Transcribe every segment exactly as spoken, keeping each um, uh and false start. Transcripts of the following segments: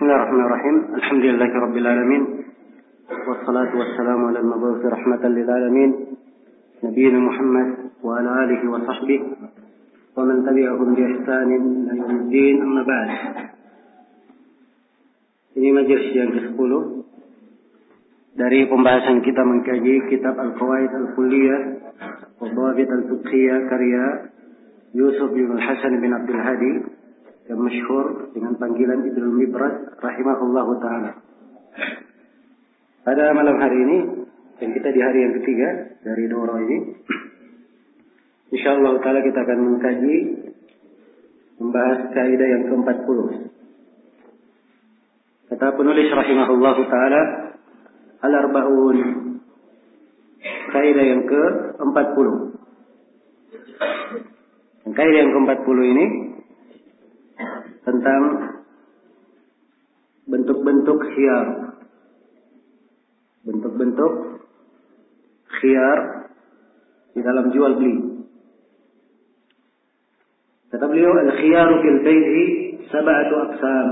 Bismillahirrahmanirrahim. Alhamdulillahirabbil alamin. Wassalatu wassalamu ala al-mab'uts rahmatan lil alamin. Nabiyina Muhammad wa ala alihi wa sahbihi wa man tabi'ahum bi ihsanin ila yaumiddin. Amma ba'd. Ini majelis yang ke-sepuluh dari pembahasan kita mengkaji kitab Al-Qawaid Al-Kulliyah wa Dhawabit Al-Fiqhiyah karya Yusuf bin Hasan bin Abdul Hadi yang masyhur dengan panggilan Ibnu Mibras rahimahullahu taala. Pada malam hari ini, dan kita di hari yang ketiga dari daurah ini, insyaallah taala kita akan mengkaji membahas kaidah yang keempat puluh. Kata penulis rahimahullahu taala, al-arba'un, kaidah yang keempat puluh. Kaidah yang keempat puluh ini tentang bentuk-bentuk khiyar. Bentuk-bentuk khiyar di dalam jual beli. Kata beliau, al-khiyaru fil bai'i sab'atu aqsam.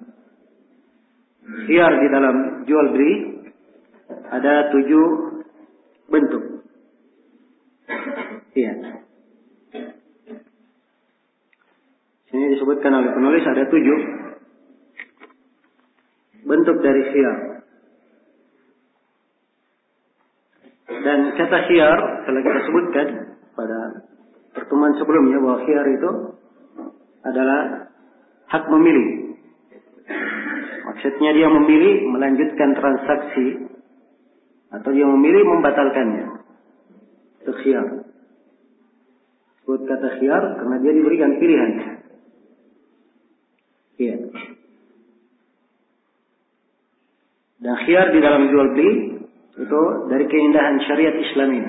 Khiyar di dalam jual beli ada tujuh bentuk. Iya. Ini disebutkan oleh penulis ada tujuh bentuk dari khiyar. Dan kata khiyar telah kita sebutkan pada pertemuan sebelumnya bahwa khiyar itu adalah hak memilih. Maksudnya dia memilih melanjutkan transaksi atau dia memilih membatalkannya. Itu khiyar. Sebut kata khiyar karena dia diberikan pilihan. Iya. Dan khiyar di dalam jual beli itu dari keindahan syariat Islam ini,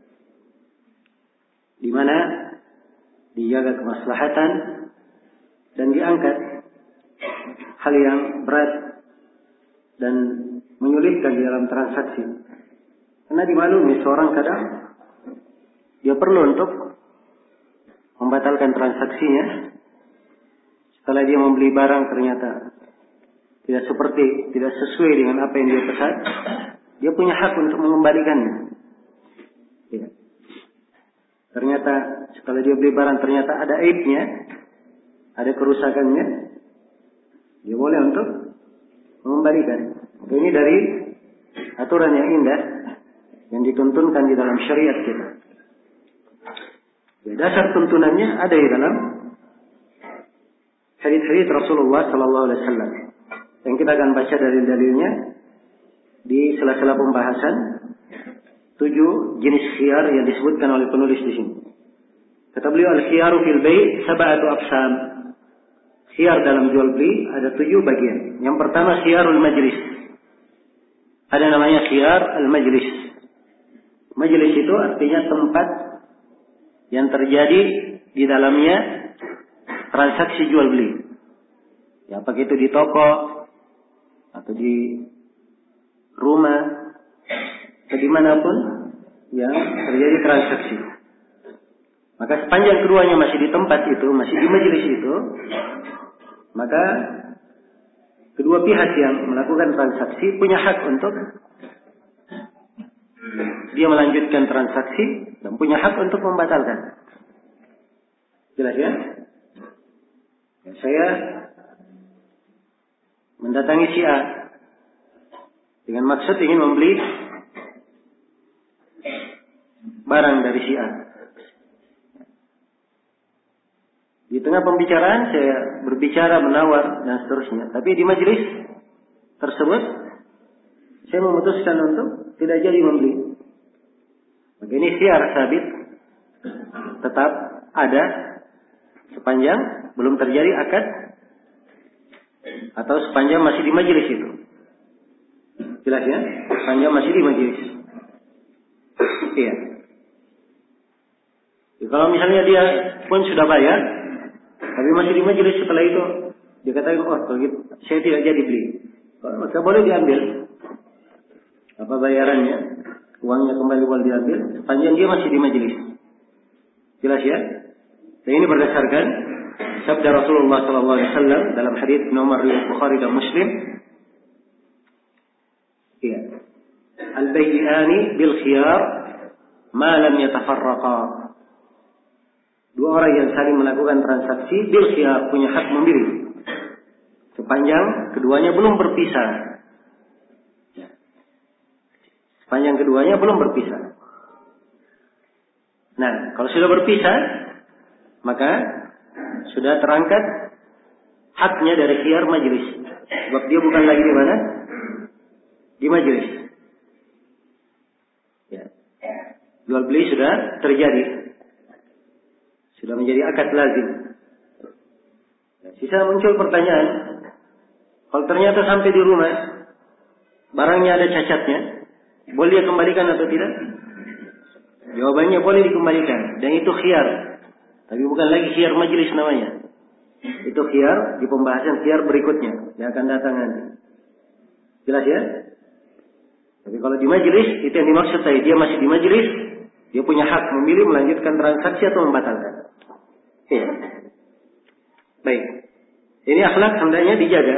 di mana dijaga kemaslahatan dan diangkat hal yang berat dan menyulitkan di dalam transaksi. Karena dimaklumi seorang kadang dia perlu untuk membatalkan transaksinya setelah dia membeli barang ternyata tidak seperti, tidak sesuai dengan apa yang dia pesan. Dia punya hak untuk mengembalikannya. Ya. Ternyata setelah dia beli barang ternyata ada aibnya, ada kerusakannya, dia boleh untuk mengembalikan. Ini dari aturan yang indah yang dituntunkan di dalam syariat kita. Ya, dasar tuntunannya ada di dalam hadis-hadis Rasulullah sallallahu alaihi wasallam. Yang kita akan baca dalil-dalilnya di sela-sela pembahasan tujuh jenis khiyar yang disebutkan oleh penulis di sini. Kata beliau, al-khiyaru fil bai' sab'atu aqsam. Khiyar dalam jual beli ada tujuh bagian. Yang pertama khiyarul majlis. Ada namanya khiyar al-majlis. Majlis itu artinya tempat yang terjadi di dalamnya transaksi jual beli. Ya, apakah itu di toko atau di rumah atau dimanapun yang terjadi transaksi. Maka sepanjang keduanya masih di tempat itu, masih di majelis itu, maka kedua pihak yang melakukan transaksi punya hak untuk dia melanjutkan transaksi dan punya hak untuk membatalkan. Jelas ya? Ya, saya mendatangi si A dengan maksud ingin membeli barang dari si A. Di tengah pembicaraan saya berbicara, menawar dan seterusnya. Tapi di majelis tersebut saya memutuskan untuk tidak jadi membeli. Maka ini khiyar sabit tetap ada sepanjang belum terjadi akad atau sepanjang masih di majelis itu. Jelas ya? Sepanjang masih di majelis. Iya. Ya, kalau misalnya dia pun sudah bayar, tapi masih di majelis setelah itu, dia katakan, oh kalau gitu, saya tidak jadi beli. Maka boleh diambil. Apa bayarannya? Uangnya kembali boleh diambil, sepanjang dia masih di majelis. Jelas ya? Dan ini berdasarkan sabda Rasulullah sallallahu alaihi wasallam dalam hadis nomor riwayat Bukhari dan Muslim, ya, al-bay'ani bil khiyar ma lam yatafarraqa. Dua orang yang saling melakukan transaksi bil khiyar, punya hak memilih sepanjang keduanya belum berpisah. Sepanjang keduanya belum berpisah. Nah, kalau sudah berpisah, maka sudah terangkat haknya dari khiyar majelis. Sebab dia bukan lagi di mana? Di majelis. Ya. Jual beli sudah terjadi. Sudah menjadi akad lazim. Ya, sisa muncul pertanyaan. Kalau ternyata sampai di rumah, barangnya ada cacatnya, boleh dia kembalikan atau tidak? Jawabannya boleh dikembalikan. Dan itu khiyar. Tapi bukan lagi khiyar majelis namanya. Itu khiyar di pembahasan khiyar berikutnya yang akan datang nanti. Jelas ya? Tapi kalau di majelis, itu yang dimaksud tadi. Dia masih di majelis, dia punya hak memilih melanjutkan transaksi atau membatalkan. Ya. Baik. Ini akhlak hendaknya dijaga.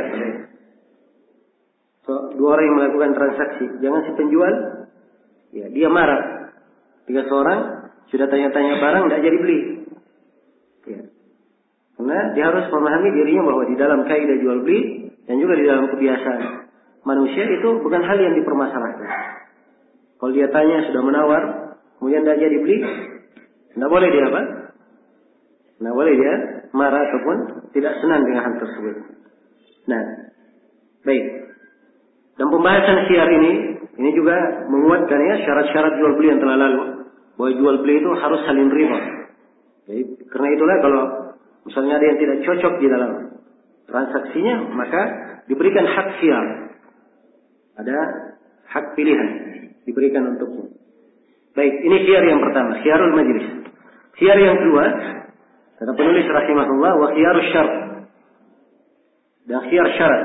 So, dua orang yang melakukan transaksi, jangan si penjual, ya, dia marah. Tiga seorang sudah tanya-tanya barang, tidak jadi beli. Ya. Karena dia harus memahami dirinya bahwa di dalam kaidah jual beli dan juga di dalam kebiasaan manusia itu bukan hal yang dipermasalahkan. Kalau dia tanya sudah menawar, kemudian tidak jadi beli, tidak boleh dia apa? Tidak boleh dia marah ataupun tidak senang dengan hal tersebut. Nah, baik. Dan pembahasan khiyar ini, ini juga menguatkan ya syarat-syarat jual beli yang telah lalu. Bahwa jual beli itu harus saling riba. Jadi, karena itulah kalau misalnya ada yang tidak cocok di dalam transaksinya, maka diberikan hak khiyar. Ada hak pilihan diberikan untuknya. Baik, ini khiyar yang pertama, khiyarul majlis. Khiyar yang kedua, kata penulis rahimahullah, wa khiyarus syarat. Dan khiyar syarat.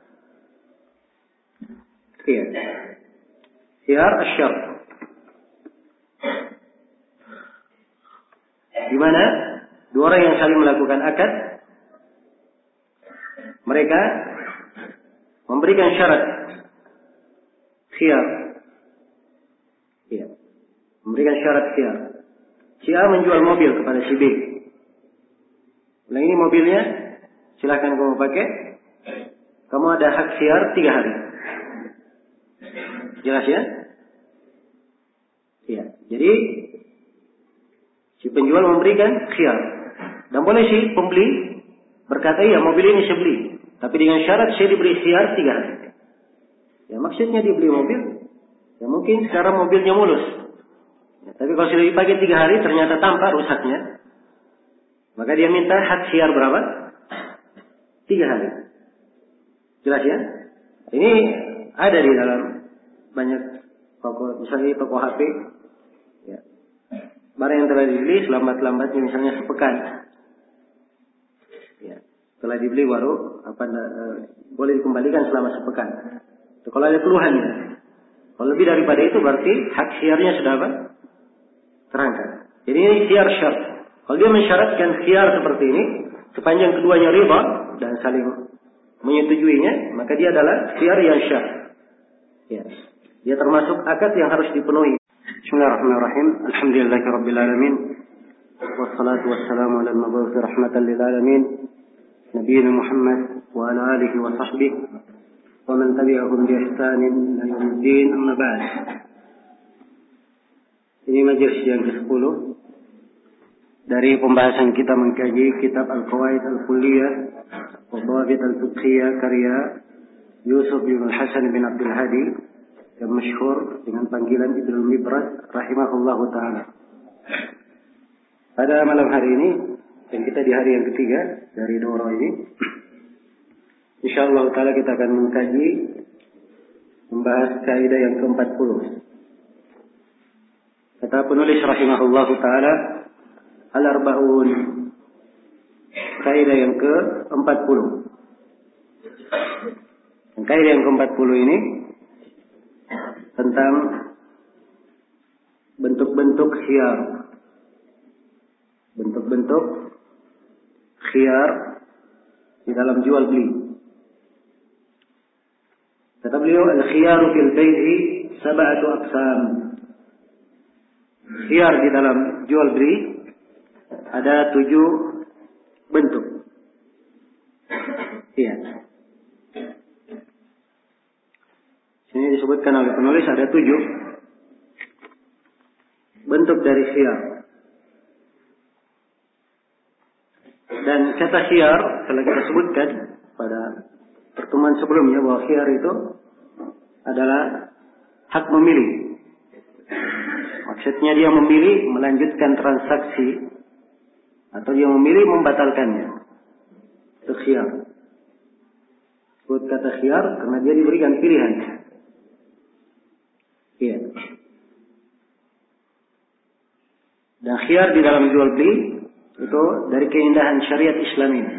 Khiyar. Khiyar asy-syart. Di mana dua orang yang saling melakukan akad, mereka memberikan syarat khiyar. Ya. Memberikan syarat khiyar. Si A menjual mobil kepada si B. Nah, ini mobilnya, silakan kamu pakai. Kamu ada hak khiyar tiga hari. Jelas ya? Ya. Jadi si penjual memberikan khiyar. Dan boleh si pembeli berkata, ya mobil ini saya beli. Tapi dengan syarat saya diberi khiyar tiga hari. Ya maksudnya dia beli mobil. Ya mungkin secara mobilnya mulus. Ya, tapi kalau sudah dipakai tiga hari ternyata tampak rusaknya. Maka dia minta hak khiyar berapa? Tiga hari. Jelas ya? Ini ada di dalam banyak toko, misalnya toko H P. Ya. Barang yang telah dibeli selambat-lambatnya misalnya sepekan. Ya. Setelah dibeli baru apa e, boleh dikembalikan selama sepekan. Itu kalau ada keluhannya. Kalau lebih daripada itu berarti hak khiyarnya sudah apa? Terangkat. Jadi ini khiyar syarat. Kalau dia mensyaratkan khiyar seperti ini, sepanjang keduanya riba dan saling menyetujuinya, maka dia adalah khiyar yang syar. Ya. Dia termasuk akad yang harus dipenuhi. Bismillahirrahmanirrahim. Alhamdulillahirabbil alamin. Wassalatu wassalamu ala al-mab'uts rahmatan lil alamin. Nabiyina Muhammad wa ala alihi wa sahbihi wa man tabi'ahum bi ihsanin ila yaumiddin. Amma ba'd. Ini majelis yang kesepuluh dari pembahasan kita mengkaji kitab Al-Qawaid Al-Kulliyah wa Dhawabit Al-Fiqhiyah karya Yusuf bin Hasan bin Abdul Hadi yang masyhur dengan panggilan Ibnu Mibrad rahimahullahu taala. Pada malam hari ini dan kita di hari yang ketiga dari daurah ini, insyaallah taala kita akan mengkaji membahas kaidah yang keempat puluh. Kata penulis rahimahullahu taala, al-arba'un, kaidah yang keempat puluh. Dan kaidah yang keempat puluh ini tentang bentuk-bentuk khiyar. Bentuk-bentuk khiyar di dalam jual beli. Kata beliau, al-khiyaru fil bai'i sab'atu aqsam. Khiyar di dalam jual beli ada tujuh bentuk. Iya. Sini disebutkan oleh penulis ada tujuh bentuk dari khiyar. Dan kata khiyar telah kita sebutkan pada pertemuan sebelumnya bahwa khiyar itu adalah hak memilih. Maksudnya dia memilih melanjutkan transaksi atau dia memilih membatalkannya. Itu khiyar. Sebut kata khiyar karena dia diberikan pilihan. Iya. Dan khiyar di dalam jual beli itu dari keindahan syariat Islam ini,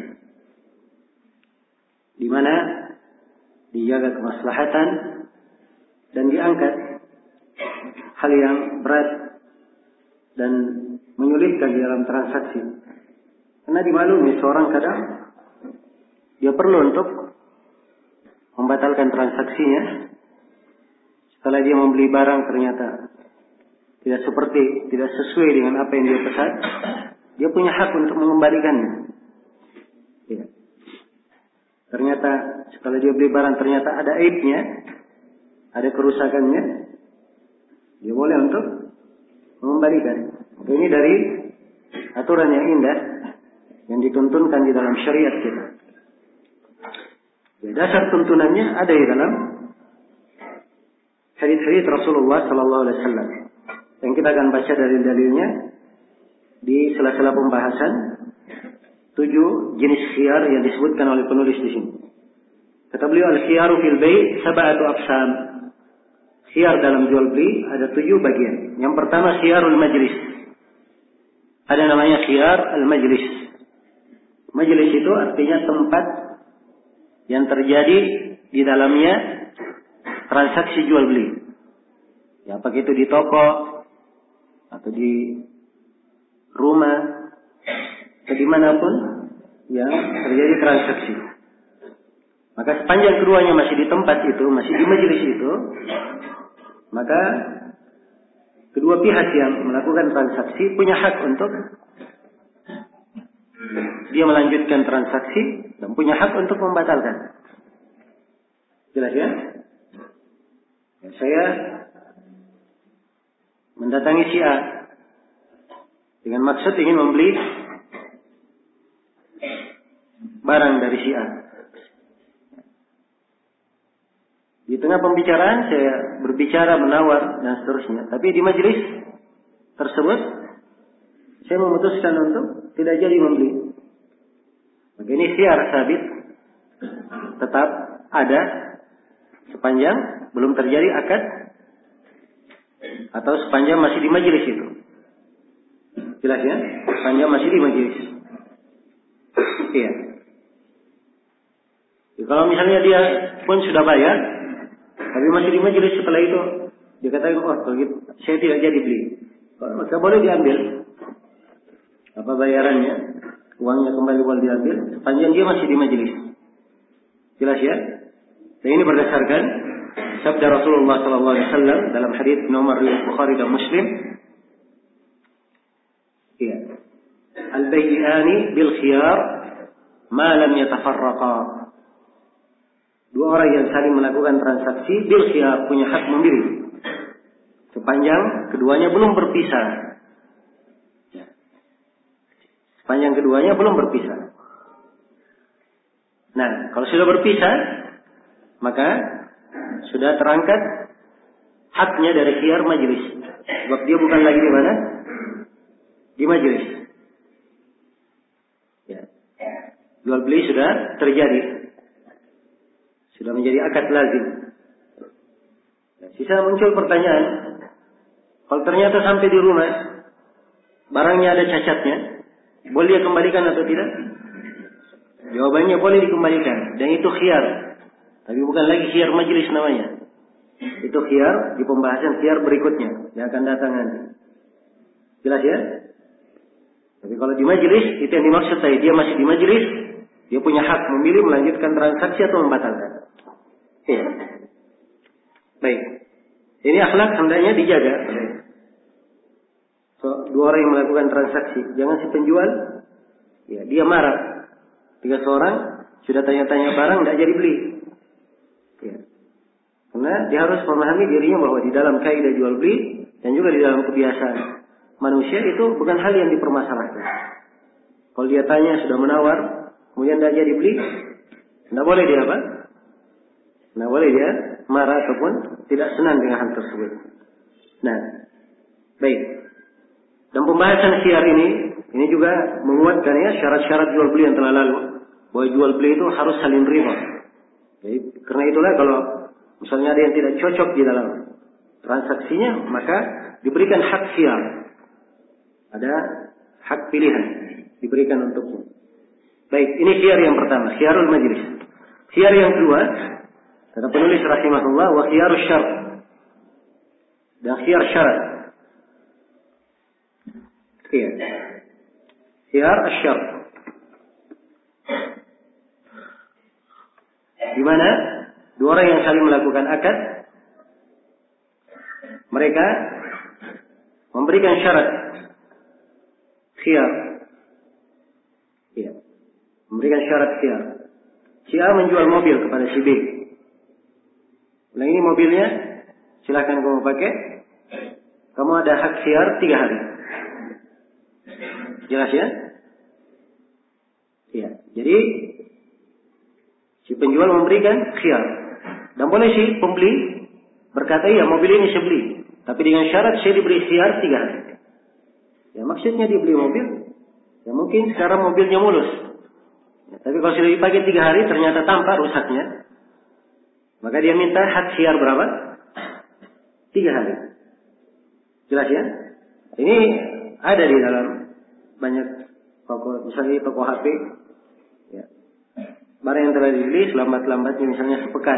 di mana dijaga kemaslahatan dan diangkat hal yang berat dan menyulitkan di dalam transaksi. Karena dimaklumi seorang kadang dia perlu untuk membatalkan transaksinya setelah dia membeli barang ternyata tidak seperti, tidak sesuai dengan apa yang dia pesan. Dia punya hak untuk mengembalikannya. Ya. Ternyata setelah dia beli barang ternyata ada aibnya, ada kerusakannya, dia boleh untuk mengembalikan. Ini dari aturan yang indah yang dituntunkan di dalam syariat kita. Ya, dasar tuntunannya ada di dalam hadis-hadis Rasulullah Sallallahu Alaihi Wasallam yang kita akan baca dari dalilnya di sela-sela pembahasan tujuh jenis khiyar yang disebutkan oleh penulis di sini. Kata beliau, al-khiyaru fil bai' sab'atu aqsam. Khiyar dalam jual beli ada tujuh bagian. Yang pertama khiyarul majlis. Ada namanya khiyar al-majlis. Majlis itu artinya tempat yang terjadi di dalamnya transaksi jual beli. Ya, apakah itu di toko atau di rumah atau dimanapun yang terjadi transaksi. Maka sepanjang keduanya masih di tempat itu, masih di majelis itu, maka kedua pihak yang melakukan transaksi punya hak untuk dia melanjutkan transaksi dan punya hak untuk membatalkan. Jelas ya? Saya mendatangi si A dengan maksud ingin membeli barang dari si A. Di tengah pembicaraan saya berbicara, menawar dan seterusnya. Tapi di majelis tersebut saya memutuskan untuk tidak jadi membeli. Maka ini khiyar sabit tetap ada sepanjang belum terjadi akad atau sepanjang masih di majelis itu. Jelas ya? Sepanjang masih di majelis. Iya. Ya, kalau misalnya dia pun sudah bayar, tapi masih di majelis, setelah itu dia katakan, oh kalau gitu, saya tidak jadi beli. Maka boleh diambil. Apa bayarannya? Uangnya kembali boleh diambil sepanjang dia masih di majelis. Jelas ya? Dan ini berdasarkan sabda Rasulullah Sallallahu Alaihi Wasallam dalam hadits nomor Bukhari dan Muslim. Iya. Al-bay'ani bil khiyar ma lam yatafarraqa. Dua orang yang saling melakukan transaksi bil khiyar punya hak memilih sepanjang keduanya belum berpisah. Sepanjang keduanya belum berpisah. Nah, kalau sudah berpisah, maka sudah terangkat haknya dari khiyar majelis. Sebab dia bukan lagi di mana? Di majelis. Ya. Jual beli sudah terjadi. Sudah menjadi akad lazim. Ya, sisa muncul pertanyaan. Kalau ternyata sampai di rumah, barangnya ada cacatnya, boleh dia kembalikan atau tidak? Jawabannya boleh dikembalikan. Dan itu khiyar. Tapi bukan lagi khiyar majelis namanya. Itu khiyar di pembahasan khiyar berikutnya yang akan datang nanti. Jelas ya? Tapi kalau di majelis, itu yang dimaksud tadi. Dia masih di majelis, dia punya hak memilih melanjutkan transaksi atau membatalkan. Iya. Baik. Ini akhlak hendaknya dijaga. So, dua orang yang melakukan transaksi, jangan si penjual, ya dia marah. Tiga seorang sudah tanya-tanya barang, tidak jadi beli. Ya. Karena dia harus memahami dirinya bahwa di dalam kaidah jual beli dan juga di dalam kebiasaan manusia itu bukan hal yang dipermasalahkan. Kalau dia tanya sudah menawar, kemudian tidak jadi beli, tidak boleh dia apa? Tidak boleh dia marah ataupun tidak senang dengan hal tersebut. Nah, baik. Dan pembahasan syiar ini, ini juga menguatkan ya syarat-syarat jual beli yang telah lalu. Bahwa jual beli itu harus saling riba. Jadi, karena itulah kalau misalnya ada yang tidak cocok di dalam transaksinya, maka diberikan hak syiar. Ada hak pilihan diberikan untuknya. Baik, ini syiar yang pertama, syiarul majlis. Syiar yang kedua, kata penulis rahimahullah, wa khiyarus syarat. Dan khiyar syarat. Iya. Khiyar asy-syarat. Di mana dua orang yang saling melakukan akad, mereka memberikan syarat khiyar. Iya. Memberikan syarat khiyar. Si A menjual mobil kepada si B. Nah ini mobilnya, silakan kamu pakai. Kamu ada hak khiyar tiga hari. Jelas ya? Iya. Jadi si penjual memberikan khiyar. Dan boleh si pembeli berkata, iya mobil ini saya beli. Tapi dengan syarat saya diberi khiyar tiga hari. Ya maksudnya dia beli mobil. Ya mungkin sekarang mobilnya mulus. Ya, tapi kalau sudah dipakai tiga hari ternyata tampak rusaknya. Maka dia minta hak khiyar berapa? Tiga hari. Jelas ya? Ini ada di dalam banyak toko, misalnya toko H P. Ya. Barang yang telah dibeli selambat-lambatnya misalnya sepekan.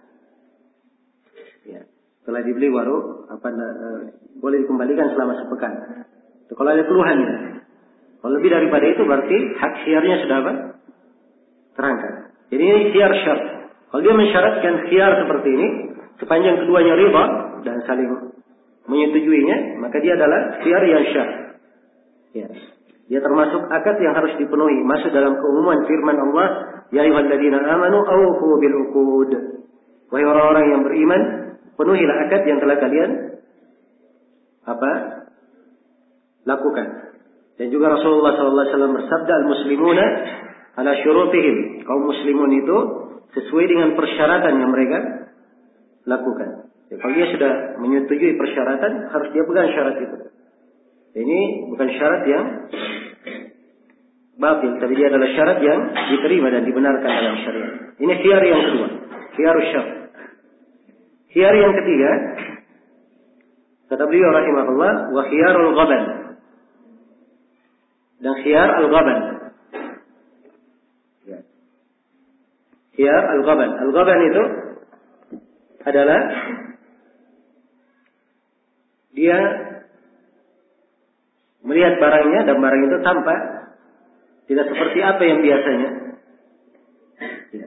Ya. Setelah dibeli baru apa uh, boleh dikembalikan selama sepekan. Itu kalau ada keluhannya. Kalau lebih daripada itu berarti hak khiyarnya sudah apa? Terangkat. Jadi ini khiyar syarat. Kalau dia mensyaratkan khiyar seperti ini, sepanjang keduanya riba dan saling menyetujuinya, maka dia adalah khiyar yang syar. Ya. Dia termasuk akad yang harus dipenuhi. Masuk dalam keumuman firman Allah, ya ayyuhalladzina amanu awfu bil uqud. Wahai orang-orang yang beriman, penuhilah akad yang telah kalian apa? Lakukan. Dan juga Rasulullah sallallahu alaihi wasallam bersabda, al-muslimuna ala syurutihim. Kaum muslimun itu sesuai dengan persyaratan yang mereka lakukan. Ya, kalau dia sudah menyetujui persyaratan, harus dia pegang syarat itu. Ini bukan syarat yang batil, tapi dia adalah syarat yang diterima dan dibenarkan dalam syariat. Ini khiyar yang kedua, khiyarus syarat. Khiyar yang ketiga, kata beliau rahimahullah, wa khiyarul ghaban. Dan khiyar al-ghaban. Ya. Khiyar al-ghaban. Al-ghaban itu adalah dia melihat barangnya dan barang itu tampak tidak seperti apa yang biasanya. Ya.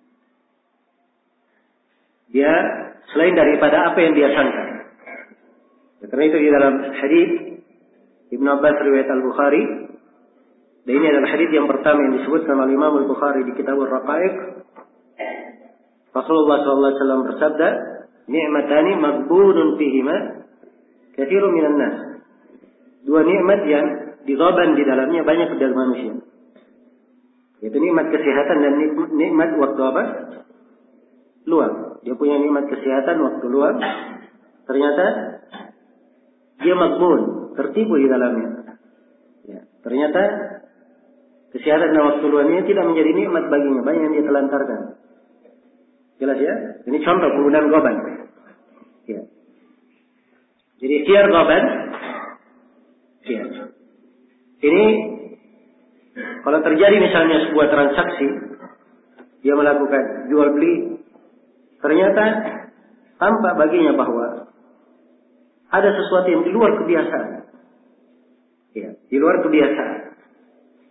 Dia selain daripada apa yang dia sangka. Ya, karena itu di dalam hadis Ibnu Abbas riwayat Al-Bukhari, dan ini adalah hadis yang pertama yang disebutkan oleh Imam Al-Bukhari di Kitab Ar-Raqaiq. Rasulullah sallallahu alaihi wasallam bersabda, "Ni'matani maghbunun fihima katsirun minan nas." Dua nikmat yang dighaban di dalamnya banyak dari manusia. Yaitu nikmat kesehatan dan nikmat waktu apa? Luang. Dia punya nikmat kesehatan waktu luang. Ternyata dia maghbun, tertipu di dalamnya. Ya, ternyata kesehatan dan waktu luangnya tidak menjadi nikmat baginya, banyak yang dia telantarkan. Jelas ya? Ini contoh penggunaan ghaban. Ya. Jadi khiyar ghaban. Ya. Ini kalau terjadi misalnya sebuah transaksi, dia melakukan jual beli, ternyata tampak baginya bahwa ada sesuatu yang di luar kebiasaan. Ya, di luar kebiasaan.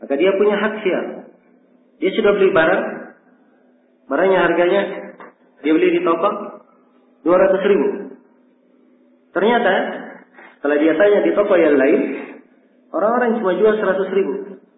maka dia punya hak siar. Dia sudah beli barang, barangnya harganya dia beli di toko dua ratus ribu. Ternyata setelah dia tanya di toko yang lain, orang-orang cuma jual seratus ribu.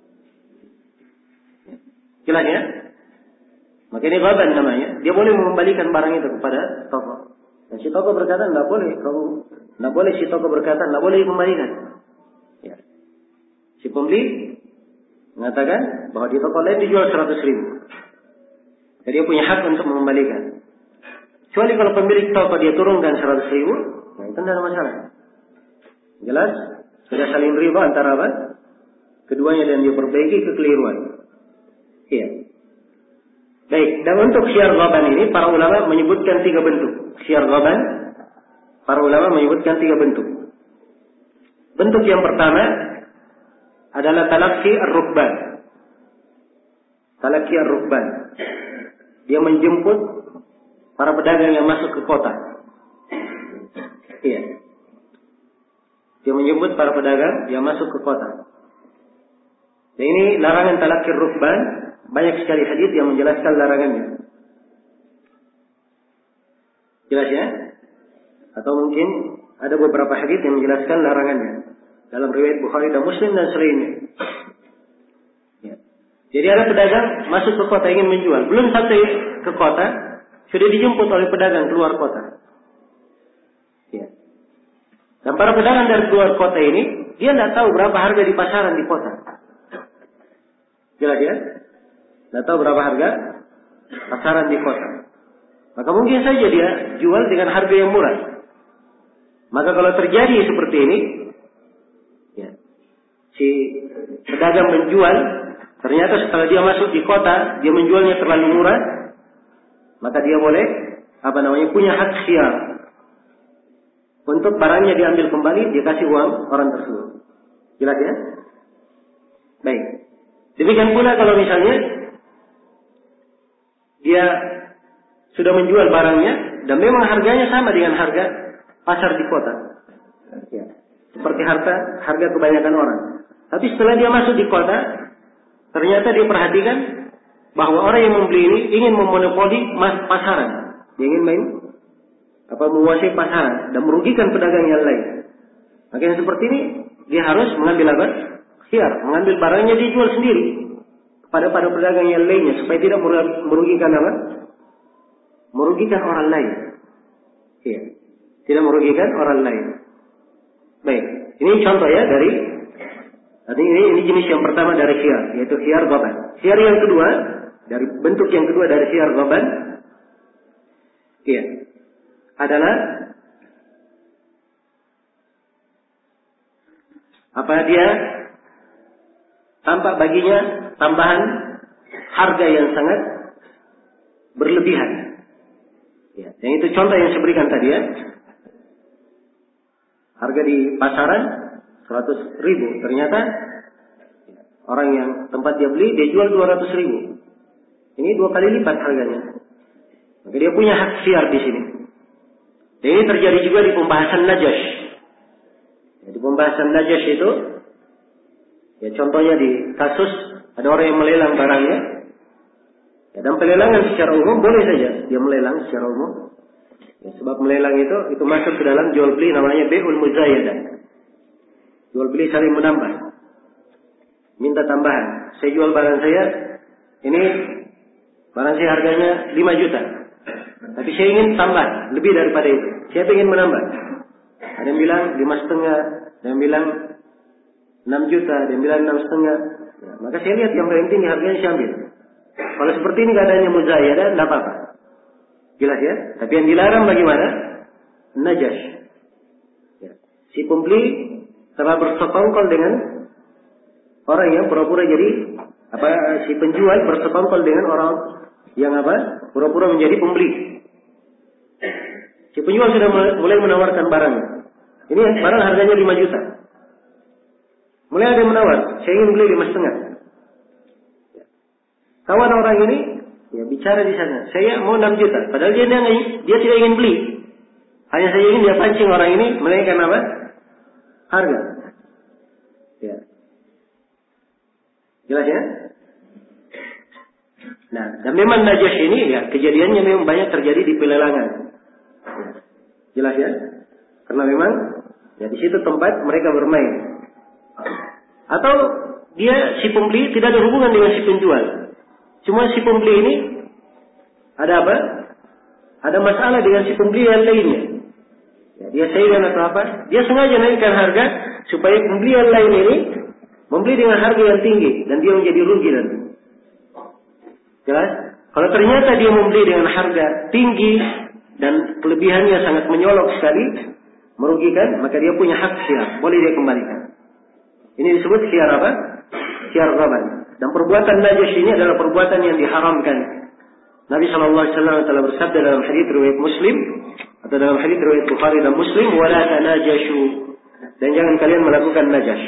Jelas ya? Maka ini ghaban namanya. Dia boleh mengembalikan barang itu kepada toko. Dan si toko berkata, tidak boleh. Kamu, tidak boleh si toko berkata, tidak boleh dikembalikan. Ya. Si pembeli mengatakan bahwa di toko lain dijual seratus ribu. Jadi dia punya hak untuk mengembalikan. Kecuali kalau pemilik toko dia turunkan seratus ribu, nah itu tidak ada masalah. Jelas? Sudah saling riba antara apa? Keduanya dan dia perbaiki kekeliruan. Iya. Baik, dan untuk syiar ghaban ini para ulama menyebutkan tiga bentuk. Syiar ghaban, para ulama menyebutkan tiga bentuk. Bentuk yang pertama adalah talaqi ar-rukban. Talaqi ar-rukban. Dia menjemput para pedagang yang masuk ke kota. Iya. Dia menjemput para pedagang yang masuk ke kota. Dan ini larangan talaqi ar-rukban. Banyak sekali hadis yang menjelaskan larangannya. Jelas ya? Atau mungkin ada beberapa hadis yang menjelaskan larangannya. Dalam riwayat Bukhari dan Muslim dan selainnya. Ya. Jadi ada pedagang masuk ke kota ingin menjual. Belum sampai ke kota, sudah dijemput oleh pedagang keluar kota. Ya. Dan para pedagang dari keluar kota ini, dia tidak tahu berapa harga di pasaran di kota. Jelas ya? Tidak tahu berapa harga pasaran di kota. Maka mungkin saja dia jual dengan harga yang murah. Maka kalau terjadi seperti ini, ya, si pedagang menjual, ternyata setelah dia masuk di kota, dia menjualnya terlalu murah, maka dia boleh, apa namanya, punya hak syiar. Untuk barangnya diambil kembali, dia kasih uang orang tersebut. Jelas ya? Baik. Demikian pula kalau misalnya dia sudah menjual barangnya dan memang harganya sama dengan harga pasar di kota. Ya. Seperti harga harga kebanyakan orang. Tapi setelah dia masuk di kota, ternyata dia perhatikan bahwa orang yang membeli ini ingin memonopoli pasaran. Dia ingin main apa menguasai pasaran dan merugikan pedagang yang lain. Maka yang seperti ini dia harus mengambil apa? Khiar, mengambil barangnya dijual sendiri pada pada pedagang yang lainnya supaya tidak merugikan apa? Merugikan orang lain. Iya. Tidak merugikan orang lain. Baik, ini contoh ya dari tadi ini, ini jenis yang pertama dari khiar, yaitu khiar ghaban. Khiar yang kedua, dari bentuk yang kedua dari khiar ghaban, iya, adalah apa dia tampak baginya tambahan harga yang sangat berlebihan. Ya, yang itu contoh yang saya berikan tadi ya. Harga di pasaran seratus ribu. Ternyata orang yang tempat dia beli, dia jual dua ratus ribu. Ini dua kali lipat harganya. Maka dia punya hak syiar di sini. Dan ini terjadi juga di pembahasan najash. Ya, di pembahasan najash itu, ya contohnya di kasus ada orang yang melelang barangnya. Ya, dan pelelangan secara umum boleh saja dia melelang secara umum. Ya, sebab melelang itu itu masuk ke dalam jual beli namanya bai'ul muzayadah. Jual beli saling menambah. Minta tambahan. Saya jual barang saya, ini barang saya harganya lima juta. Tapi saya ingin tambah lebih daripada itu. Saya ingin menambah. Ada yang bilang lima setengah, ada yang bilang enam juta, ada yang bilang enam setengah. Ya, maka saya lihat yang paling tinggi harganya saya ambil. Kalau seperti ini keadaannya muzayadah, tidak apa-apa. Jelas ya? Tapi yang dilarang bagaimana? Najash. Ya. Si pembeli telah bersekongkol dengan orang yang pura-pura jadi apa? Si penjual bersekongkol dengan orang yang apa? Pura-pura menjadi pembeli. Si penjual sudah mulai menawarkan barangnya. Ini barang harganya lima juta. Mulai ada yang menawar, saya ingin beli lima setengah. Kawan orang ini ya bicara di sana, saya mau enam juta. Padahal dia dia, dia tidak ingin beli. Hanya saya ingin dia pancing orang ini menaikkan apa? Harga. Ya. Jelas ya? Nah, dan memang najas ini ya kejadiannya memang banyak terjadi di pelelangan. Jelas ya? Karena memang ya di situ tempat mereka bermain. Atau dia si pembeli tidak ada hubungan dengan si penjual. Cuma si pembeli ini ada apa? Ada masalah dengan si pembeli yang lainnya. Ya, dia saingan atau apa? Dia sengaja naikkan harga supaya pembeli yang lain ini membeli dengan harga yang tinggi dan dia menjadi rugi nanti. Jelas? Kalau ternyata dia membeli dengan harga tinggi dan kelebihannya sangat menyolok sekali, merugikan, maka dia punya hak syiar, boleh dia kembalikan. Ini disebut syiar apa? Syiar ghaban. Dan perbuatan najas ini adalah perbuatan yang diharamkan. Nabi shallallahu alaihi wasallam telah bersabda dalam hadits riwayat Muslim atau dalam hadits riwayat Bukhari dan Muslim, "Wala tanajashu." Dan jangan kalian melakukan najas.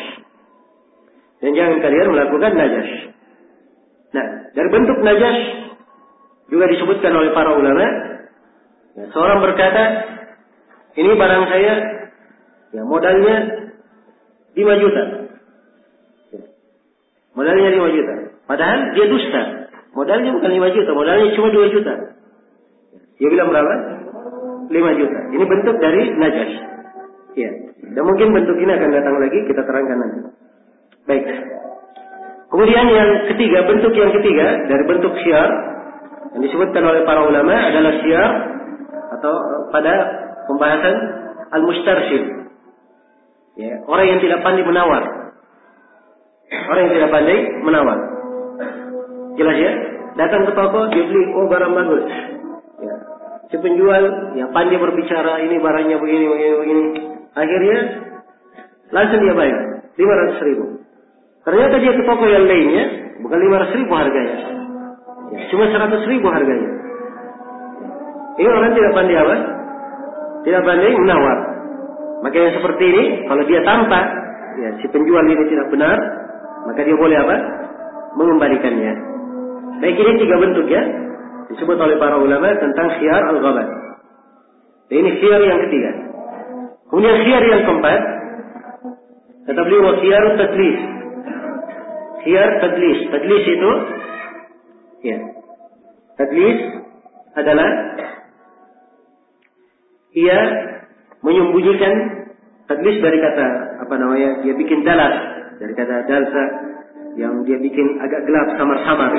Dan jangan kalian melakukan najas. Nah, dari bentuk najas juga disebutkan oleh para ulama. Ya, seorang berkata, ini barang saya, ya modalnya lima juta. Ya, modalnya lima juta. Padahal dia dusta. Modalnya bukan lima juta, modalnya cuma dua juta. Dia bilang berapa? lima juta. Ini bentuk dari najas. Ya. Dan mungkin bentuk ini akan datang lagi, kita terangkan nanti. Baik. Kemudian yang ketiga, bentuk yang ketiga dari bentuk syiar yang disebutkan oleh para ulama adalah syiar atau pada pembahasan al-mustarsyid. Ya, orang yang tidak pandai menawar. Orang yang tidak pandai menawar. Jelas ya? Datang ke toko, dia beli, oh barang bagus. Ya. Si penjual, ya pandai berbicara, ini barangnya begini, begini, begini. Akhirnya, langsung dia bayar, lima ratus ribu. Ternyata dia ke toko yang lainnya, bukan lima ratus ribu harganya. Ya, cuma seratus ribu harganya. Ini orang tidak pandai apa? Tidak pandai menawar. Maka yang seperti ini, kalau dia tampak, ya si penjual ini tidak benar, maka dia boleh apa? Mengembalikannya. Baik, ini tiga bentuk ya, disebut oleh para ulama tentang khiyar al-ghaban. Ini khiyar yang ketiga. Kemudian khiyar yang keempat, kata beliau khiyar tadlis. Khiyar tadlis. Tadlis itu, ya, tadlis adalah ia menyembunyikan. Tadlis dari kata apa namanya? Dia bikin dalas dari kata dalsa yang dia bikin agak gelap samar-samar.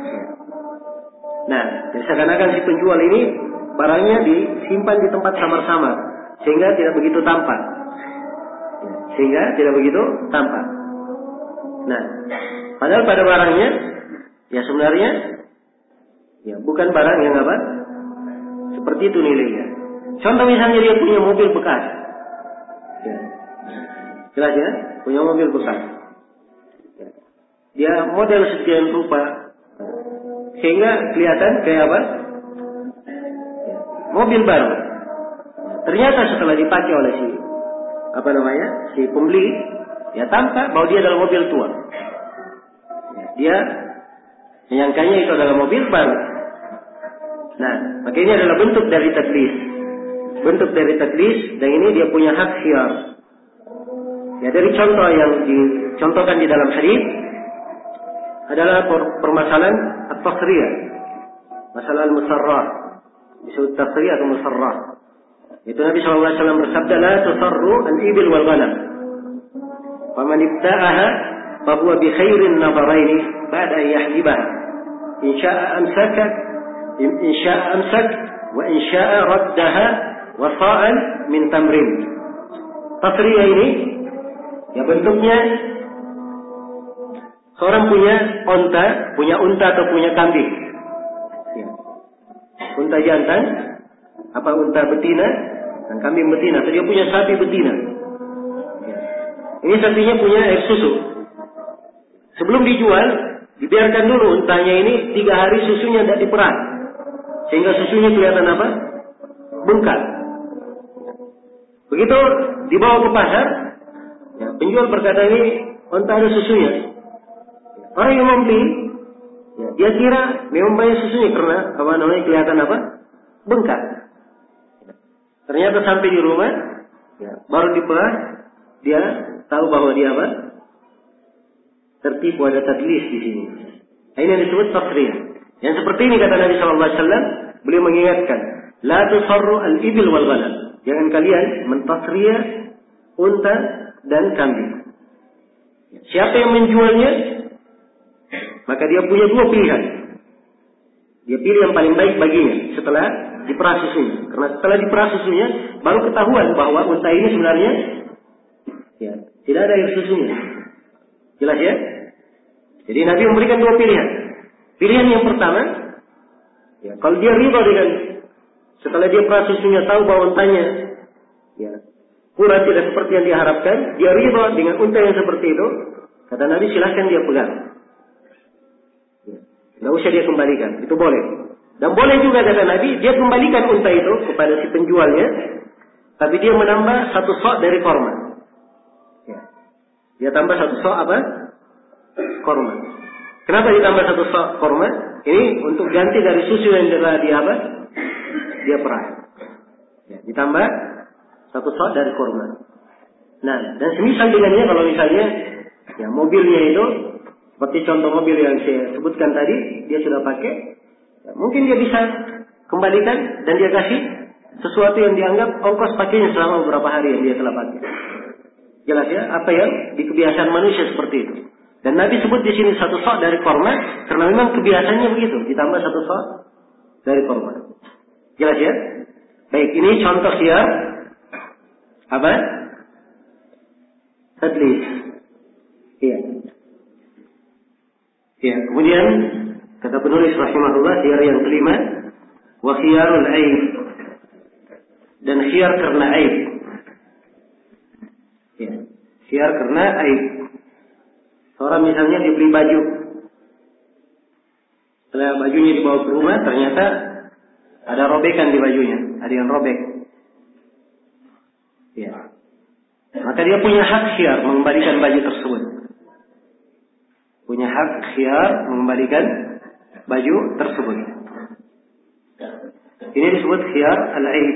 Nah, jadi seakan-akan si penjual ini barangnya disimpan di tempat samar-samar sehingga tidak begitu tampak. Sehingga tidak begitu tampak. Nah, padahal pada barangnya ya sebenarnya ya bukan barang yang apa? Seperti itu nilainya. Contoh misalnya dia punya mobil bekas. Ya. Jelas ya? Punya mobil bekas. Ya. Dia model sekian rupa sehingga kelihatan kayak apa? Ya. Mobil baru. Ternyata setelah dipakai oleh si apa namanya? Si pembeli, ya tampak bahwa dia adalah mobil tua. Ya. Dia menyangkanya itu adalah mobil baru. Nah, maka ini adalah bentuk dari tadlis. Bentuk dari tadlis, dan ini dia punya hak khiyar. Ya, dari contoh yang dicontohkan di dalam hadis adalah permasalahan at-tasriyah. Masalah al-musarrah. Disebut tasriyah atau musarrah. Itu Nabi shallallahu alaihi wasallam bersabda, la tusarru al-ibil wal ghanam. Faman ibta'aha fahuwa bi khairin nadharaini ba'da an yahlibaha. In sya'a amsaka, in sya'a amsak, wa in sya'a raddaha wasa'an min tamrin. Tasriyah ini ya bentuknya seorang punya unta, punya unta atau punya kambing. Ya. Unta jantan, apa unta betina dan kambing betina. Atau dia punya sapi betina. Ya. Ini sapinya punya air susu. Sebelum dijual, dibiarkan dulu untanya ini tiga hari susunya tidak diperas, sehingga susunya kelihatan apa? Bengkak. Begitu dibawa ke pasar, ya, penjual berkata ini unta ada susunya. Orang yang membeli, ya, dia kira memang banyak susunya karena apa namanya kelihatan apa? Bengkak. Ternyata sampai di rumah, ya, baru diperas, dia tahu bahwa dia apa? tertipu, ada tadlis di sini. Ini yang disebut tasriyah. Yang seperti ini kata Nabi Shallallahu Alaihi Wasallam, beliau mengingatkan, la tusarru al-ibil wal ghanam. Jangan kalian mentasriyah unta dan kambing. Siapa yang menjualnya, maka dia punya dua pilihan. Dia pilih yang paling baik baginya setelah diperah susunya. Karena setelah diperah susunya, baru ketahuan bahwa unta ini sebenarnya ya, tidak ada air susunya. Jelas ya? Jadi Nabi memberikan dua pilihan. Pilihan yang pertama, ya, kalau dia riba dengan setelah dia perah susunya tahu bahwa untanya ya, kurang tidak seperti yang diharapkan, dia riba dengan unta yang seperti itu, kata Nabi silahkan dia pegang. Tidak usah dia kembalikan, itu boleh. Dan boleh juga kata Nabi, dia kembalikan unta itu kepada si penjualnya, tapi dia menambah satu sok dari korma. Ya. Dia tambah satu sok apa? Korma. Kenapa ditambah satu sok korma? Ini untuk ganti dari susu yang telah dia apa? Dia perah. Ya. Ditambah satu sok dari korma. Nah, dan semisal dengannya kalau misalnya ya mobilnya itu seperti contoh mobil yang saya sebutkan tadi, dia sudah pakai, ya, mungkin dia bisa kembalikan dan dia kasih sesuatu yang dianggap ongkos pakainya selama beberapa hari yang dia telah pakai. Jelas ya, apa yang di kebiasaan manusia seperti itu. Dan Nabi sebut di sini satu sok dari korma, karena memang kebiasaannya begitu, ditambah satu sok dari korma. Jelas ya? Baik, ini contoh khiyar apa? Tadlis. Iya. Ya, kemudian kata penulis rahimahullah, khiyar yang kelima, wa khiyarul aib, dan khiyar karena aib. Ya, khiyar karena aib. Seorang misalnya dibeli baju, setelah bajunya dibawa ke rumah, ternyata ada robekan di bajunya, ada yang robek. Ya, maka dia punya hak khiyar mengembalikan baju tersebut. Punya hak khiyar mengembalikan baju tersebut. Ini disebut khiyar al-aib.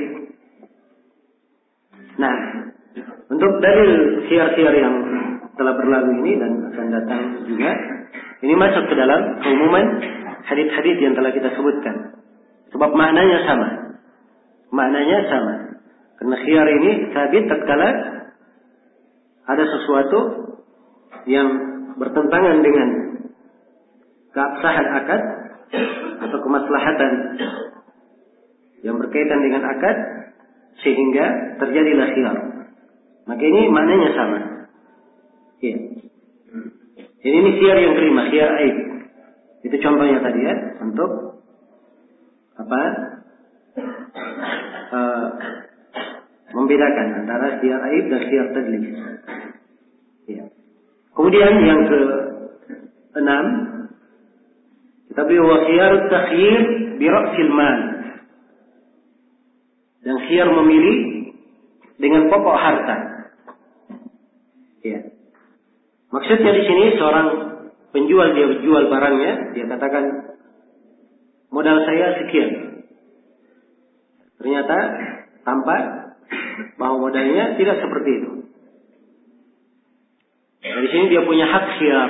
Nah, untuk dalil khiyar-khiyar yang telah berlalu ini dan akan datang juga, ini masuk ke dalam keumuman hadits-hadits yang telah kita sebutkan. Sebab maknanya sama. Maknanya sama. Karena khiyar ini sabit tatkala ada sesuatu yang bertentangan dengan keabsahan akad atau kemaslahatan yang berkaitan dengan akad sehingga terjadilah khiyar. Maka ini maknanya sama. Ya. Jadi ini khiyar yang kelima, khiyar aib. Itu contohnya tadi ya, untuk apa? Uh, membedakan antara khiyar aib dan khiyar tadlis. Ya. Kemudian yang ke enam, kita beri wa khiyar takhyir bi ra'sil mal. Dan khiyar memilih dengan pokok harta. Ya. Maksudnya di sini seorang penjual dia jual barangnya, dia katakan modal saya sekian. Ternyata tampak bahwa modalnya tidak seperti itu. Dari sini dia punya hak khiyar.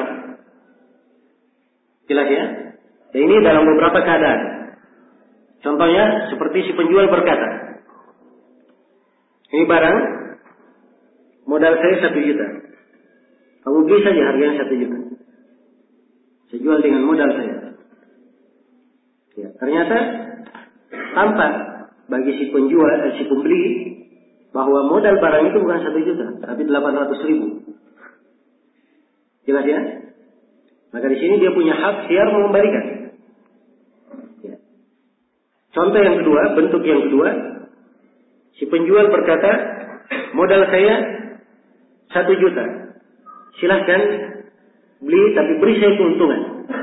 Jelas ya? Dan ini dalam beberapa keadaan. Contohnya seperti si penjual berkata, ini barang modal saya satu juta. Kamu beli saja harganya satu juta. Saya jual dengan modal saya. Ya, ternyata tampak bagi si penjual, eh, si pembeli bahwa modal barang itu bukan satu juta, tapi delapan ratus ribu. Jelas ya? Maka di sini dia punya hak khiyar mengembalikan. Ya. Contoh yang kedua, bentuk yang kedua, si penjual berkata, modal saya satu juta. Silahkan beli, tapi beri saya keuntungan.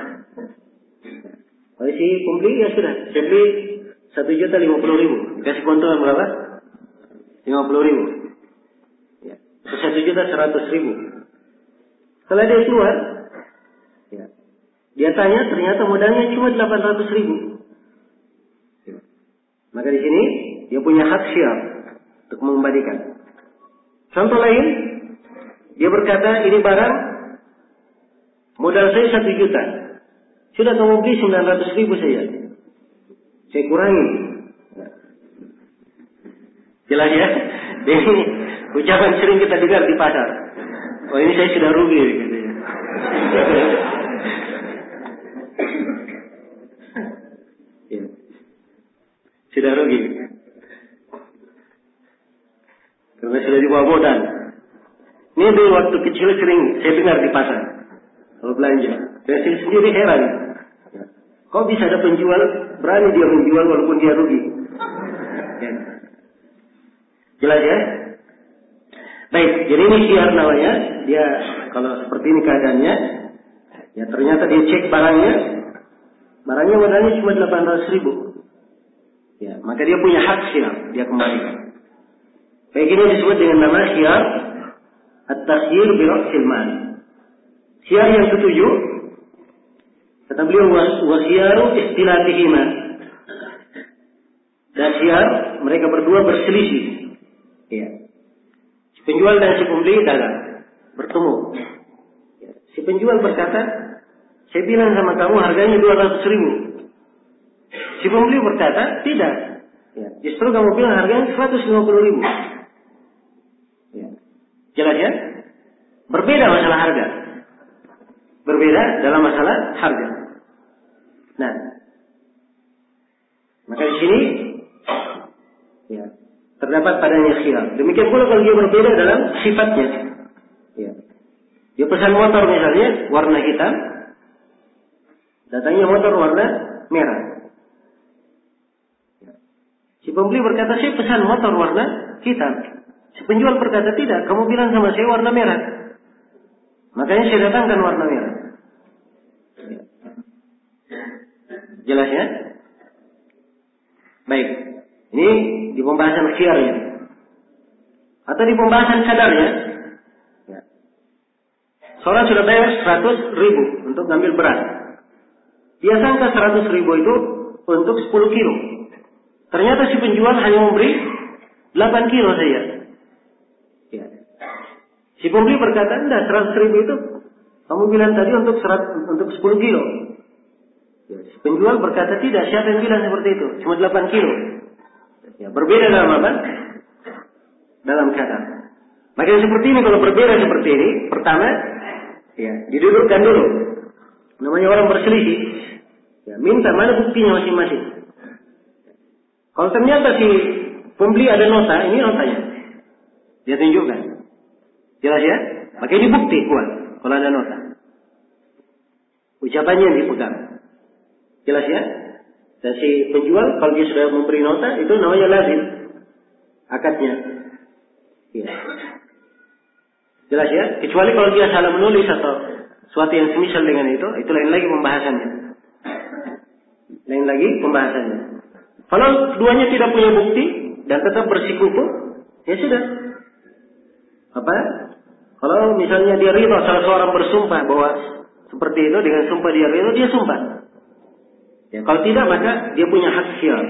Kalau si pembeli ya sudah, saya beli satu juta lima puluh ribu. Dikasih keuntungan berapa? Lima puluh ribu. Ya. Satu juta seratus ribu. Setelah dia keluar, ya, dia tanya ternyata modalnya cuma delapan ratus ribu. Ya. Maka di sini dia punya hak khiyar untuk mengembalikan. Contoh lain, dia berkata ini barang modal saya satu juta. Sudah kamu beli sembilan ratus ribu saja. Saya kurangi. Jelas ya? Jadi ucapan sering kita dengar di pasar. Oh ini saya sudah rugi gitu ya. Ya. Sudah rugi. Karena sudah dibawa modal. Ini dari waktu kecil sering saya dengar di pasar. Kalau belanja. Dan saya sendiri heran. Kok bisa ada penjual berani dia menjual walaupun dia rugi? Ya. Jelas ya? Baik, jadi ini syiar namanya. Dia kalau seperti ini keadaannya, ya ternyata dia cek barangnya, barangnya modalnya cuma delapan ratus ribu. Ya, maka dia punya hak syiar, dia kembalikan. Baik, ini disebut dengan nama syiar at-takhyir bi ra'sil mal. Syiar yang ketujuh, kata beliau wa syiaru ikhtilatihima. Dan syiar mereka berdua berselisih. Ya. Si penjual dan si pembeli dagang bertemu. Ya. Si penjual berkata, saya bilang sama kamu harganya dua ratus ribu. Si pembeli berkata, tidak. Ya. Justru kamu bilang harganya seratus lima puluh ribu. Ya. Jelas ya? Berbeda masalah harga. Berbeda dalam masalah harga. Nah, maka di sini ya, terdapat padanya khilaf. Demikian pula kalau dia berbeda dalam sifatnya. Ya. Dia pesan motor misalnya warna hitam, datangnya motor warna merah. Ya. Si pembeli berkata, saya pesan motor warna hitam. Si penjual berkata, tidak, kamu bilang sama saya warna merah. Makanya saya datangkan warna merah. Ya. Jelas ya? Baik. Ini di pembahasan khiyarnya. Atau di pembahasan kadarnya. Ya. Seorang sudah bayar seratus ribu untuk ngambil beras. Dia sangka seratus ribu itu untuk sepuluh kilo. Ternyata si penjual hanya memberi delapan kilo saja. Ya. Si pembeli berkata, enggak, seratus ribu itu kamu bilang tadi untuk seratus, untuk sepuluh kilo. Ya. Si penjual berkata, tidak, siapa yang bilang seperti itu? Cuma delapan kilo. Ya, berbeda dalam apa? Dalam kadar. Maka yang seperti ini, kalau berbeda seperti ini, pertama, ya, didudukkan dulu. Namanya orang berselisih. Ya, minta mana buktinya masing-masing. Kalau ternyata si pembeli ada nota, ini notanya. Dia tunjukkan. Jelas ya? Maka ini bukti kuat kalau ada nota. Ucapannya yang dipegang. Jelas ya? Dan si penjual kalau dia sudah memberi nota, itu namanya lazim. Akadnya. Ya. Jelas ya? Kecuali kalau dia salah menulis atau sesuatu yang semisal dengan itu, itu lain lagi pembahasannya. Lain lagi pembahasannya. Kalau keduanya tidak punya bukti dan tetap bersikupu, ya sudah. Apa? Kalau misalnya dia ridha, salah seorang bersumpah bahwa seperti itu, dengan sumpah dia ridha, dia sumpah. Ya, kalau tidak maka dia punya hak khiyar.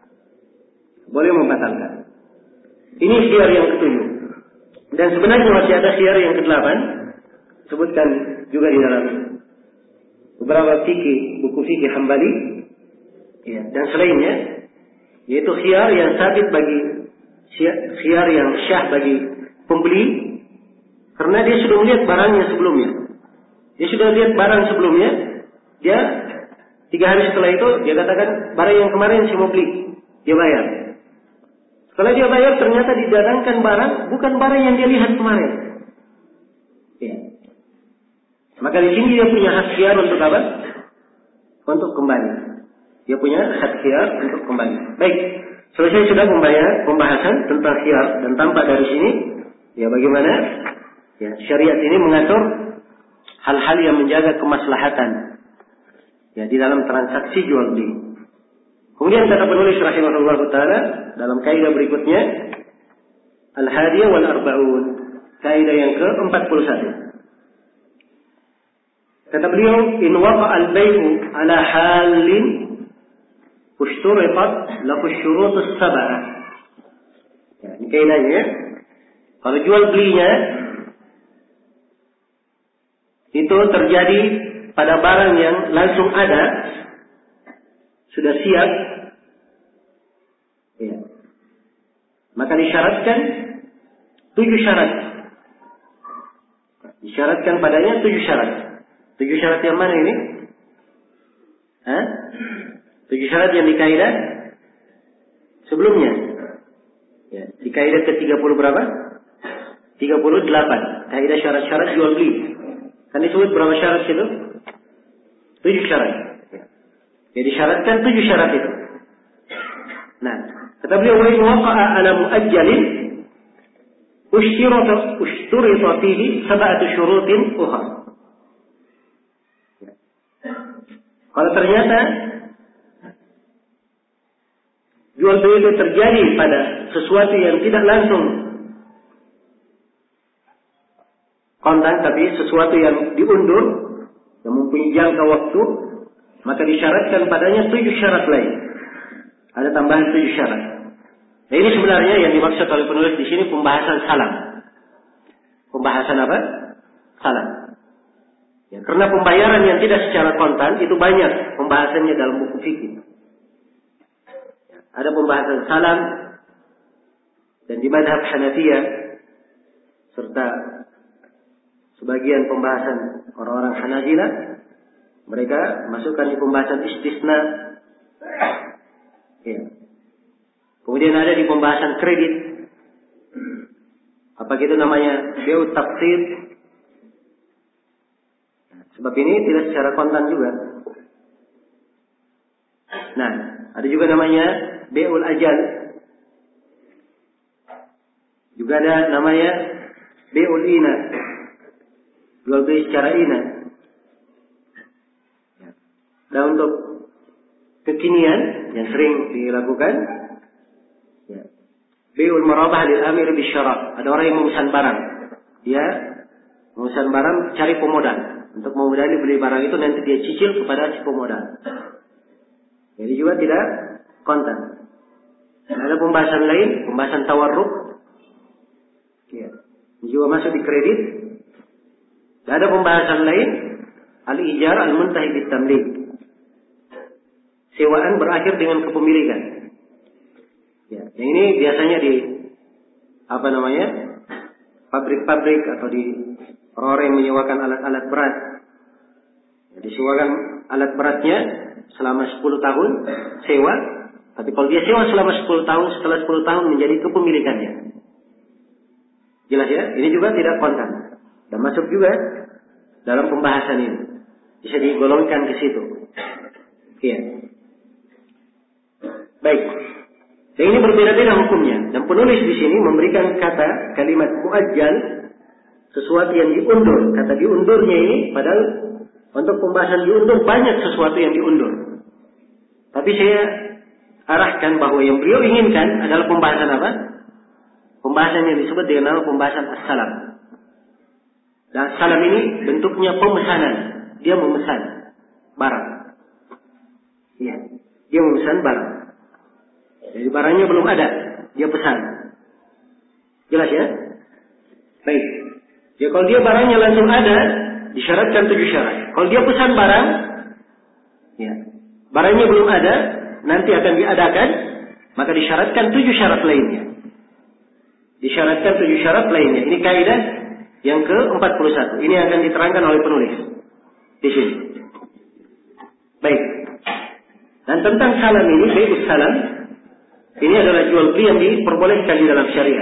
Boleh membatalkan. Ini khiyar yang ketujuh. Dan sebenarnya masih ada khiyar yang kedelapan. Sebutkan juga di dalam beberapa fikih, buku fikih Hambali. Ya, dan selainnya, yaitu khiyar yang sabit bagi khiyar yang syah bagi pembeli, karena dia sudah melihat barangnya sebelumnya. Dia sudah lihat barang sebelumnya, dia tiga hari setelah itu dia katakan barang yang kemarin saya mau beli, dia bayar. Setelah dia bayar ternyata didatangkan barang bukan barang yang dia lihat kemarin. Ya. Maka di sini dia punya hak khiyar untuk apa? Untuk kembali. Dia punya hak khiyar untuk kembali. Baik, selesai sudah pembahasan tentang khiyar dan tampak dari sini ya bagaimana ya syariat ini mengatur hal-hal yang menjaga kemaslahatan ya di dalam transaksi jual beli. Kemudian kata penulis rahimahullah taala dalam kaidah berikutnya, al-hadiyah wal arba'un, kaidah yang ke empat puluh satu. Kata beliau, in waqa al-bay'u ala halin ushturitat lahu syurut as-sab'ah. Ya, ini kaidahnya. Kalau jual belinya itu terjadi pada barang yang langsung ada, sudah siap, ya, maka disyaratkan tujuh syarat. Disyaratkan padanya tujuh syarat. Tujuh syarat yang mana ini? Hah? Tujuh syarat yang di kaidah sebelumnya. Ya, di kaidah ke tiga puluh berapa? tiga puluh delapan. Kaidah syarat-syarat jual beli. Kan disebut berapa syarat itu? Tujuh syarat. Ya. Jadi disyaratkan tujuh syarat itu. Nah, kata beliau, wa in waqa'a ala muajjalin ushtirata ushturita fihi sab'atu syurutin ukhra. Ya. Kalau ternyata jual beli itu terjadi pada sesuatu yang tidak langsung kontan, tapi sesuatu yang diundur, yang mempunyai jangka waktu, maka disyaratkan padanya tujuh syarat lain. Ada tambahan tujuh syarat. Nah, ini sebenarnya yang dimaksud oleh penulis di sini pembahasan salam. Pembahasan apa? Salam. Ya, karena pembayaran yang tidak secara kontan itu banyak pembahasannya dalam buku fikih. Ada pembahasan salam, dan di mazhab Hanafiyah serta sebagian pembahasan orang-orang Hanabilah, mereka masukkan di pembahasan istisna. Ya. Kemudian ada di pembahasan kredit. Apa gitu namanya? Bai'ut taqsid. Sebab ini tidak secara kontan juga. Nah, ada juga namanya bai'ul ajal. Juga ada namanya bai'ul ina. Jual beli secara ina. Dan untuk kekinian yang sering dilakukan, ya, bai'ul marabah lil amir bisyara. Ada orang yang memesan barang, dia memesan barang cari pemodal untuk memodali beli barang itu, nanti dia cicil kepada si pemodal. Jadi juga tidak kontan. Dan ada pembahasan lain, pembahasan tawarruk, ya, juga masuk di kredit. Dan ada pembahasan lain, al-ijar al-muntahi bit-tamlik. Sewaan berakhir dengan kepemilikan. Ya, yang ini biasanya di apa namanya? Pabrik-pabrik atau di orang-orang yang menyewakan alat-alat berat. Ya, disewakan alat beratnya selama sepuluh tahun sewa, tapi kalau dia sewa selama sepuluh tahun, setelah sepuluh tahun menjadi kepemilikannya. Jelas ya? Ini juga tidak kontan. Dan masuk juga dalam pembahasan ini. Bisa digolongkan ke situ. Iya. Baik. Dan ini berbeda-beda hukumnya. Dan penulis di sini memberikan kata kalimat muajjal, sesuatu yang diundur. Kata diundurnya ini, padahal untuk pembahasan diundur banyak sesuatu yang diundur. Tapi saya arahkan bahwa yang beliau inginkan adalah pembahasan apa? Pembahasan yang disebut dengan nama pembahasan as-salam. Dan as-salam ini bentuknya pemesanan. Dia memesan barang. Iya, dia memesan barang. Jadi barangnya belum ada, dia pesan. Jelas ya? Baik. Ya kalau dia barangnya langsung ada, disyaratkan tujuh syarat. Kalau dia pesan barang, ya, barangnya belum ada, nanti akan diadakan, maka disyaratkan tujuh syarat lainnya. Disyaratkan tujuh syarat lainnya. Ini kaidah yang ke empat puluh satu. Ini akan diterangkan oleh penulis di sini. Baik. Dan tentang salam ini, bai'us salam, ini adalah jual beli yang diperbolehkan di dalam syariat.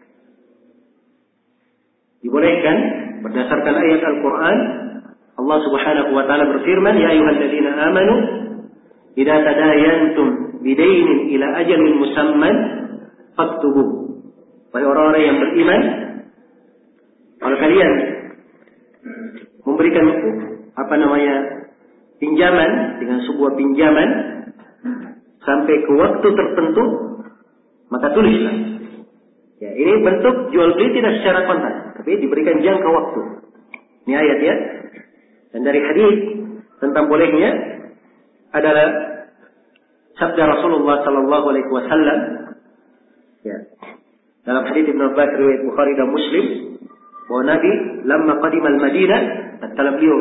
Dibolehkan berdasarkan ayat Al-Quran. Allah Subhanahu wa taala berfirman, "Ya ayyuhalladzina amanu, idza tadayantum bidainin ila ajalin musamman faktubuh." Wahai orang-orang yang beriman, kalau kalian memberikan apa namanya pinjaman dengan sebuah pinjaman sampai ke waktu tertentu, maka tulislah. Ya, ini bentuk jual beli tidak secara kontan, tapi diberikan jangka waktu. Ini ayat ya. Dan dari hadis tentang bolehnya adalah sabda Rasulullah Sallallahu Alaihi Wasallam. Ya. Dalam hadis Ibnu Abbas riwayat Bukhari dan Muslim, bahwa Nabi lamma qadima al-Madinah, tatkala beliau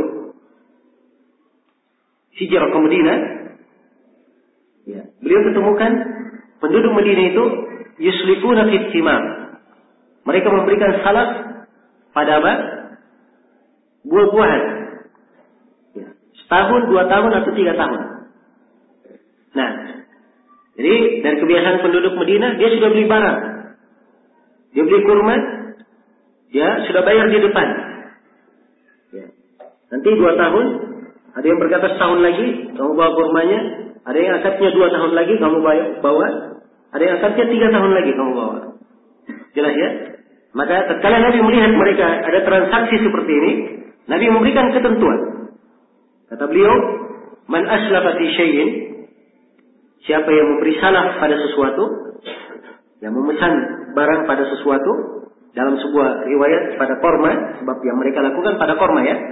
hijrah ke Madinah, ya, beliau ketemukan penduduk Madinah itu yuslifuna fi thimar. Mereka memberikan salaf pada apa? Buah-buahan. Ya, setahun, dua tahun atau tiga tahun. Nah, jadi dari kebiasaan penduduk Madinah, dia sudah beli barang. Dia beli kurma, dia sudah bayar di depan. Ya. Nanti dua tahun, ada yang berkata setahun lagi, kamu bawa kurmanya. Ada yang akadnya dua tahun lagi, kamu bawa. Ada yang akadnya tiga tahun lagi, kamu bawa. Jelas ya? Maka tatkala Nabi melihat mereka ada transaksi seperti ini, Nabi memberikan ketentuan. Kata beliau, man aslafa fi syai'in, siapa yang memberi salaf pada sesuatu, yang memesan barang pada sesuatu, dalam sebuah riwayat pada korma, sebab yang mereka lakukan pada korma ya.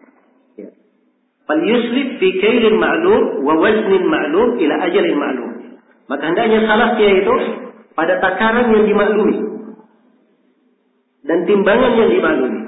Fal yuslif fi kailin ma'lum wa waznin ma'lum ila ajalin ma'lum. Maka hendaknya salafnya itu pada takaran yang dimaklumi dan timbangan yang dimaklumi.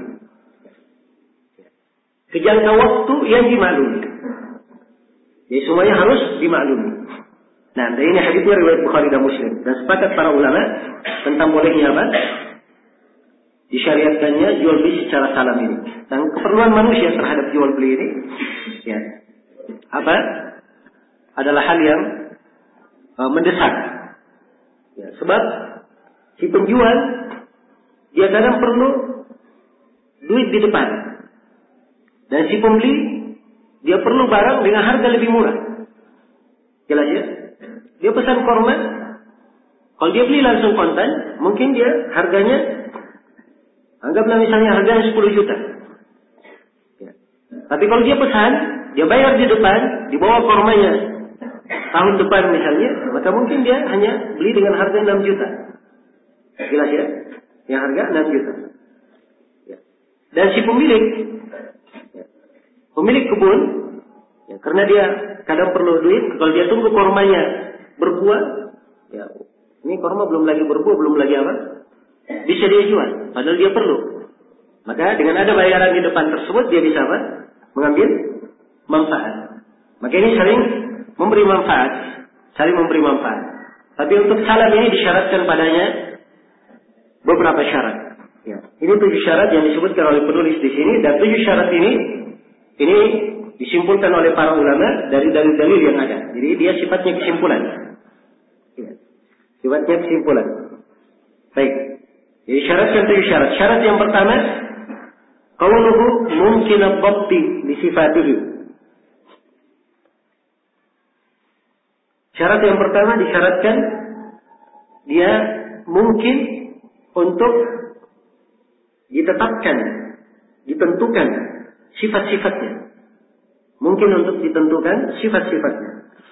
Kejangka waktu yang dimaklumi. Jadi semuanya harus dimaklumi. Nah, dan ini hadisnya riwayat Bukhari dan Muslim. Dan sepakat para ulama tentang bolehnya apa? Disyariatkannya jual beli secara salam ini. Dan keperluan manusia terhadap jual beli ini, ya, apa? Adalah hal yang uh, mendesak. Ya, sebab si penjual dia kadang perlu duit di depan. Dan si pembeli dia perlu barang dengan harga lebih murah. Jelas ya? Dia pesan korma, kalau dia beli langsung kontan, mungkin dia harganya, anggaplah misalnya harganya sepuluh juta. Ya. Tapi kalau dia pesan, dia bayar di depan, dibawa kormanya tahun depan misalnya, maka mungkin dia hanya beli dengan harga enam juta. Jelas ya? Yang harga enam juta. Ya. Dan si pemilik, ya, pemilik kebun, ya, karena dia kadang perlu duit, kalau dia tunggu kormanya berbuah, ya, ini korma belum lagi berbuah, belum lagi apa, bisa dia jual, padahal dia perlu. Maka dengan ada bayaran di depan tersebut, dia bisa apa? Mengambil manfaat. Maka ini saling memberi manfaat, saling memberi manfaat. Tapi untuk salam ini disyaratkan padanya beberapa syarat. Ya. Ini tujuh syarat yang disebutkan oleh penulis di sini, dan tujuh syarat ini, ini disimpulkan oleh para ulama dari dalil-dalil yang ada. Jadi dia sifatnya kesimpulan. Ya. Sifatnya kesimpulan. Baik. Jadi syaratkan tujuh syarat. Syarat yang pertama, qawluhu mungkin ad-dhabti li sifatihi. Syarat yang pertama disyaratkan dia mungkin untuk ditetapkan, ditentukan sifat-sifatnya. Mungkin untuk ditentukan sifat-sifatnya.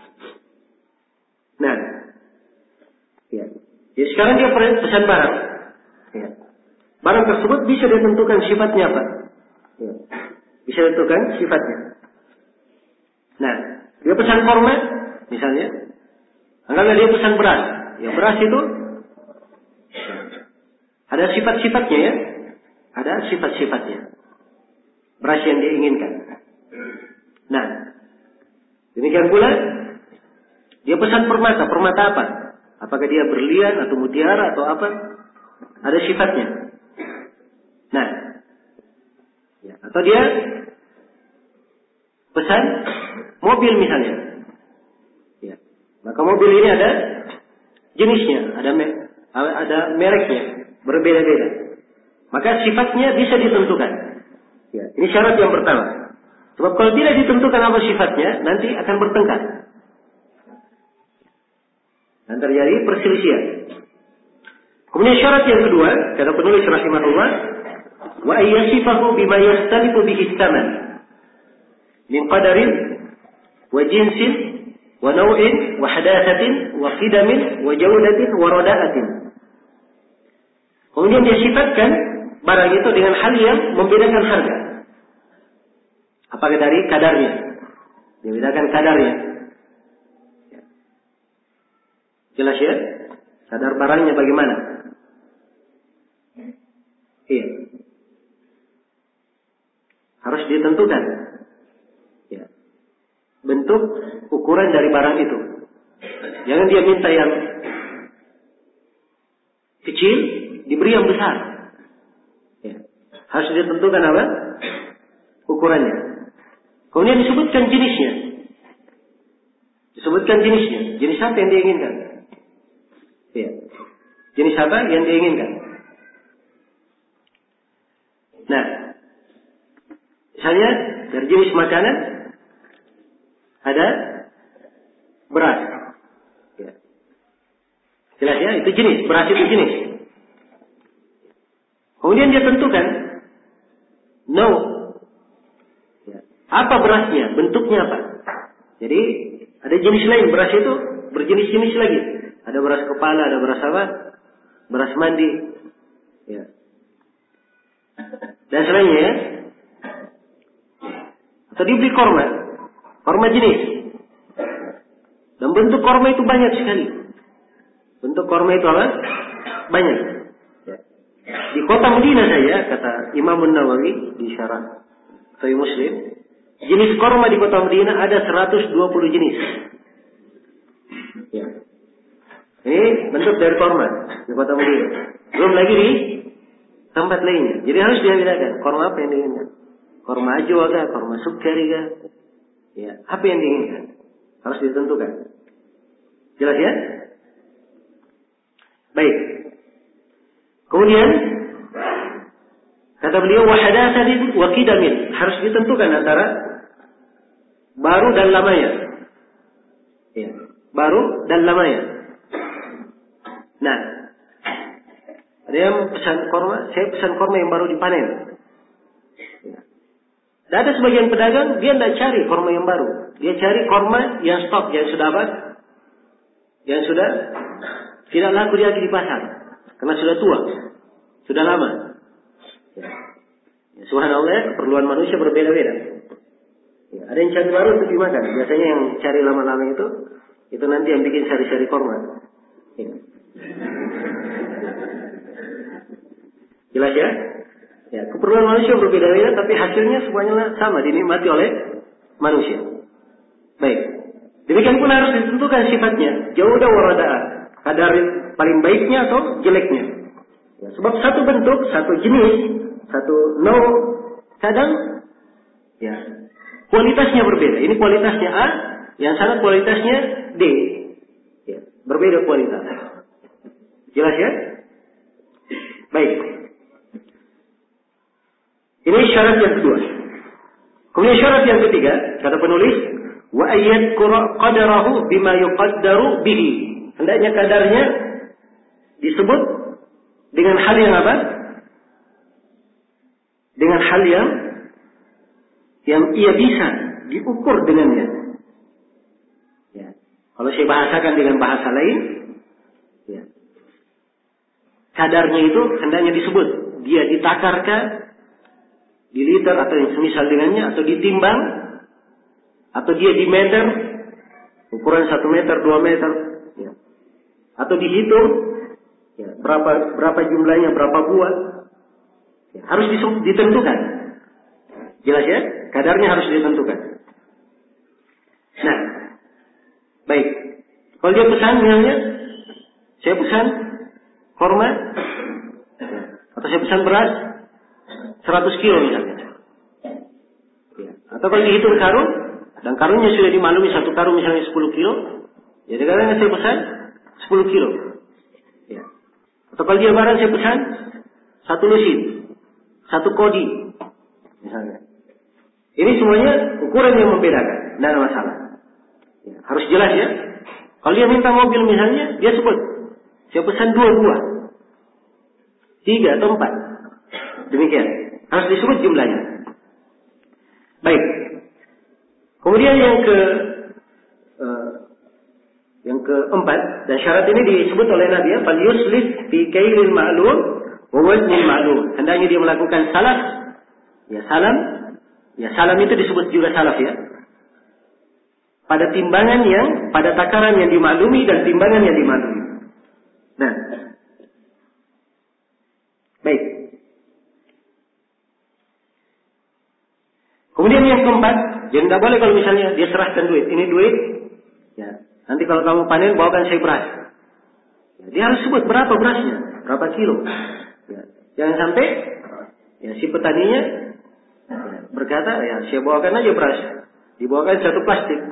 Nah, ya. Jadi sekarang dia pesan barang. Ya. Barang tersebut bisa ditentukan sifatnya apa? Ya. Bisa ditentukan sifatnya. Nah, dia pesan korma, misalnya. Anggaplah dia pesan beras. Ya, beras itu ada sifat-sifatnya ya. Ada sifat-sifatnya. Beras yang dia inginkan. Nah, demikian pula dia pesan permata. Permata apa? Apakah dia berlian atau mutiara atau apa? Ada sifatnya. Nah, ya, atau dia pesan mobil misalnya. Ya, maka mobil ini ada jenisnya, ada me- ada mereknya, berbeda-beda. Maka sifatnya bisa ditentukan. Ya, ini syarat yang pertama. Sebab kalau tidak ditentukan apa sifatnya, nanti akan bertengkar. Dan terjadi perselisihan. Kemudian syarat yang kedua, kata penulis rahimahullah, wa ayyasifahu bima yastalifu bihi tsaman min qadarin wa jinsin wa naw'in wa hadathatin wa qidamin wa jawdatin wa rada'atin. Kemudian dia sifatkan barang itu dengan hal yang membedakan harga. Apakah dari kadarnya? Dibedakan kadarnya. Jelas ya? Kadar barangnya bagaimana? Iya. harus ditentukan. Ya. Bentuk ukuran dari barang itu. Jangan dia minta yang kecil, diberi yang besar. Ya. Harus ditentukan apa? Ukurannya. Kemudian disebutkan jenisnya. Disebutkan jenisnya. Jenis apa yang diinginkan? Ya. Jenis apa yang diinginkan? Nah, misalnya dari jenis makanan ada beras. Ya. Jelas ya, itu jenis. Beras itu jenis. Kemudian dia tentukan no. Ya. Apa berasnya? Bentuknya apa? Jadi ada jenis lain. Beras itu berjenis-jenis lagi. Ada beras kepala, ada beras apa? Beras mandi. Ya. Dan selainnya ya. Atau dibeli korma. Korma jenis. Dan bentuk korma itu banyak sekali. Bentuk korma itu apa? Banyak. Ya. Di kota Madinah saja, kata Imam Nawawi di syarah Sahih Muslim, jenis korma di kota Madinah ada seratus dua puluh jenis. Ya. Ini bentuk dari korma di kota Madinah. Belum lagi di tempat lainnya. Jadi harus dia bedakan korma apa yang diinginkan. Korma ajwa kah, korma sukari kah? Ya, apa yang diinginkan? Harus ditentukan. Jelas ya? Baik. Kemudian kata beliau wahadatsatin wa qidamin, harus ditentukan antara baru dan lamanya. Ya, baru dan lamanya. Nah, ada yang pesan korma, saya pesan korma yang baru dipanen. Ya. Dan ada sebagian pedagang dia tidak cari korma yang baru, dia cari korma yang stok, yang sudah apa? Yang sudah tidak laku lagi di pasar, karena sudah tua, sudah lama. Ya. Ya, subhanallah, keperluan manusia berbeda-beda. Ya, ada yang cari baru untuk dimakan. Biasanya yang cari lama-lama itu, itu nanti yang bikin sari-sari korma. Ya. Jelas ya? Ya, keperluan manusia berbeda-beda, tapi hasilnya semuanya sama, dinikmati oleh manusia. Baik. Demikian pun harus ditentukan sifatnya. Jauda warada, kadar paling baiknya atau jeleknya. Ya, sebab satu bentuk, satu jenis, satu no, kadang ya kualitasnya berbeda. Ini kualitasnya A, yang sana kualitasnya D. Ya, berbeda kualitas. Jelas ya? Baik. Ini syarat yang kedua. Kemudian syarat yang ketiga, kata penulis, wa ayyadkura qadarahu bima yuqaddaru bihi. Hendaknya kadarnya disebut dengan hal yang apa? Dengan hal yang yang ia bisa diukur dengannya. Ya. Kalau saya bahasakan dengan bahasa lain, ya. Kadarnya itu hendaknya disebut. Dia ditakarkah di liter atau yang semisal dengannya, atau ditimbang, atau dia di meter, ukuran satu meter, dua meter, ya. Atau dihitung, ya, berapa berapa jumlahnya, berapa buah, ya, harus ditentukan. Jelas ya, kadarnya harus ditentukan. Nah, baik. Kalau dia pesan misalnya, saya pesan korma, atau saya pesan beras seratus kilo misalnya. Ya. Atau kalau dihitung karung, dan karungnya sudah dimaklumi satu karung misalnya sepuluh kilo, jadi kadang saya pesan sepuluh kilo. Ya. Atau kalau dia barang saya pesan satu lusin, satu kodi, misalnya. Ini semuanya ukuran yang membedakan, tidak ada masalah. Ya. Harus jelas ya. Kalau dia minta mobil misalnya, dia sebut, saya pesan dua buah, tiga atau empat, demikian. Harus disebut jumlahnya. Baik. Kemudian yang ke uh, yang keempat, dan syarat ini disebut oleh Nabi ya, fal yuslif fi kailil ma'lum wa waznil ma'lum. Hendaknya dia melakukan salaf. Ya salam, ya salam itu disebut juga salaf ya. Pada timbangan yang, pada takaran yang dimaklumi dan timbangan yang dimaklumi. Nah. Baik. yang keempat, jadi tidak boleh kalau misalnya dia serahkan duit. Ini duit, ya. Nanti kalau kamu panen, bawakan saya beras. Ya, dia harus sebut berapa berasnya, berapa kilo. Ya. Jangan sampai ya, si petaninya ya, berkata, ya saya bawakan aja beras. Dibawakan satu plastik.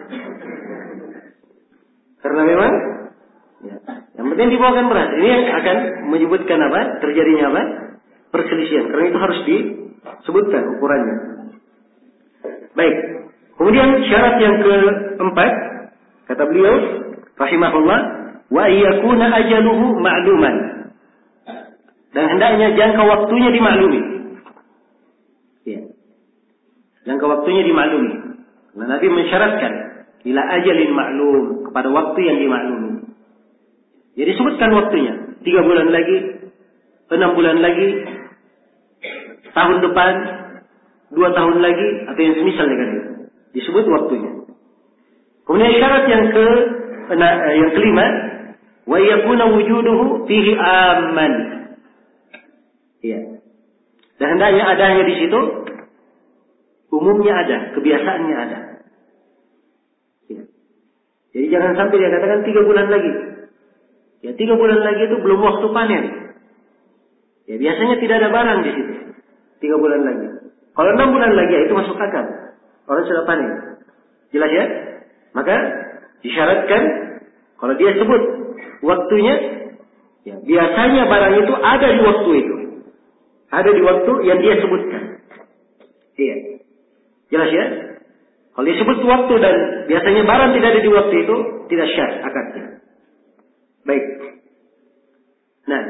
Karena memang, ya, yang penting dibawakan beras. Ini yang akan menyebutkan apa? Terjadinya apa? Perselisihan. Karena itu harus disebutkan ukurannya. Baik. Kemudian syarat yang keempat, kata beliau, rahimahullah, wa iyakuna ajaluhu ma'luman. Dan hendaknya jangka waktunya dimaklumi. Ya. Jangka waktunya dimaklumi. Karena Nabi mensyaratkan ila ajalin maklum, kepada waktu yang dimaklumi. Jadi sebutkan waktunya. Tiga bulan lagi, enam bulan lagi, tahun depan, dua tahun lagi, atau yang semisal dengan itu. Disebut waktunya. Kemudian syarat yang ke yang kelima, wa yakuna wujuduhu fihi amman. Iya. Dan hendaknya adanya di situ umumnya ada, kebiasaannya ada. Ya. Jadi jangan sampai dia katakan tiga bulan lagi. Ya tiga bulan lagi itu belum waktu panen. Ya biasanya tidak ada barang di situ. Tiga bulan lagi. Kalau enam bulan lagi ya, itu masuk akal. Orang sudah panen. Jelas ya? Maka disyaratkan kalau dia sebut waktunya, ya biasanya barang itu ada di waktu itu. Ada di waktu yang dia sebutkan. Iya. Jelas ya? Kalau disebut waktu dan biasanya barang tidak ada di waktu itu, tidak syar akadnya. Baik. Nah.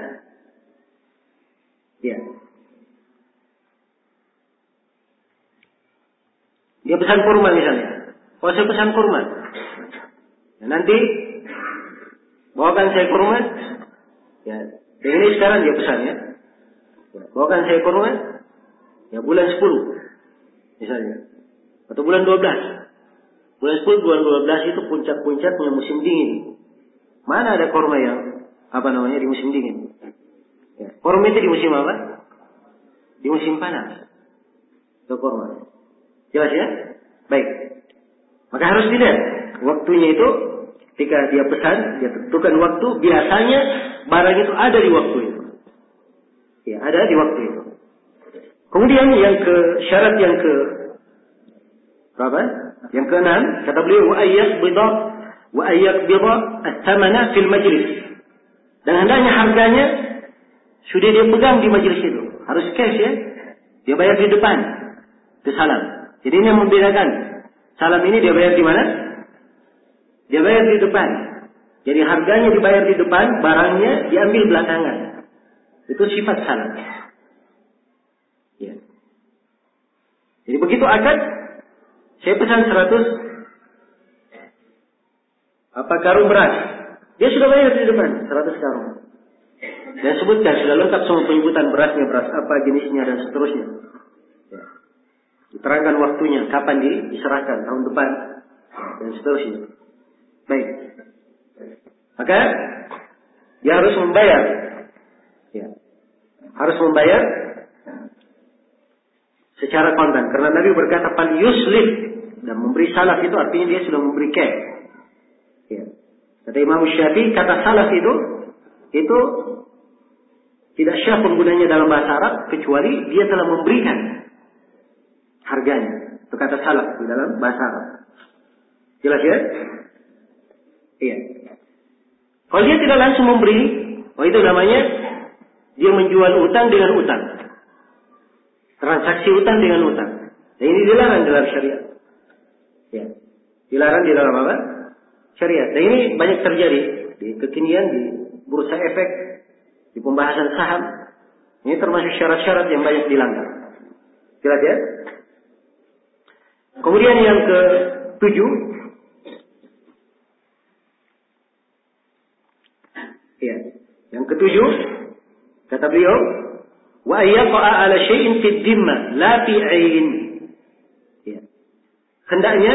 Ya. Dia pesan kurma misalnya. Kalau saya pesan kurma. Nah, nanti bawakan saya kurma. Ya. Dan ini sekarang dia pesan ya. Bawakan saya kurma. Ya bulan sepuluh. Misalnya. Atau bulan dua belas. Bulan sepuluh, bulan dua belas itu puncak-puncaknya musim dingin. Mana ada kurma yang apa namanya di musim dingin? Ya. Kurma itu di musim apa? Di musim panas. Itu kurma. Jelas ya? Baik. Maka harus dilihat waktunya itu ketika dia pesan, dia tentukan waktu, biasanya barang itu ada di waktu itu. Ya, ada di waktu itu. Kemudian yang ke syarat yang ke berapa? Yang keenam, kata beliau wa ayyaqbida wa ayyaqbida at-thamana fil majlis. Dan hendaknya harganya sudah dia pegang di majelis itu. Harus cash ya. Dia bayar di depan. Itu salam. Jadi ini yang membedakan. Salam ini dia bayar di mana? Dia bayar di depan. Jadi harganya dibayar di depan, barangnya diambil belakangan. Itu sifat salam. Ya. Jadi begitu akad, saya pesan seratus apa karung beras. Dia sudah bayar di depan seratus karung. Dan sebutkan sudah lengkap semua penyebutan berasnya, beras apa jenisnya dan seterusnya. Ya. Diterangkan waktunya, kapan diserahkan, tahun depan dan seterusnya. Baik. Maka dia harus membayar. Ya. Harus membayar secara kontan. Karena Nabi berkata fal yuslif, dan memberi salaf itu artinya dia sudah memberi cash. Ya. Kata Imam Syafi'i, kata salaf itu itu tidak syah penggunanya dalam bahasa Arab kecuali dia telah memberikan harganya. Itu kata salaf di dalam bahasa Arab. Jelas ya? Iya. Kalau dia tidak langsung memberi, oh itu namanya dia menjual utang dengan utang. Transaksi utang dengan utang. Dan ini dilarang dalam syariat. Ya. Dilarang di dalam apa? Syariat. Dan ini banyak terjadi di kekinian, di bursa efek, di pembahasan saham. Ini termasuk syarat-syarat yang banyak dilanggar. Jelas ya? Kemudian yang ke tujuh. Ya. Yang ketujuh, kata beliau, wa yaqa'a 'ala syai'in fid dhimma la fi 'ain. Ya. Hendaknya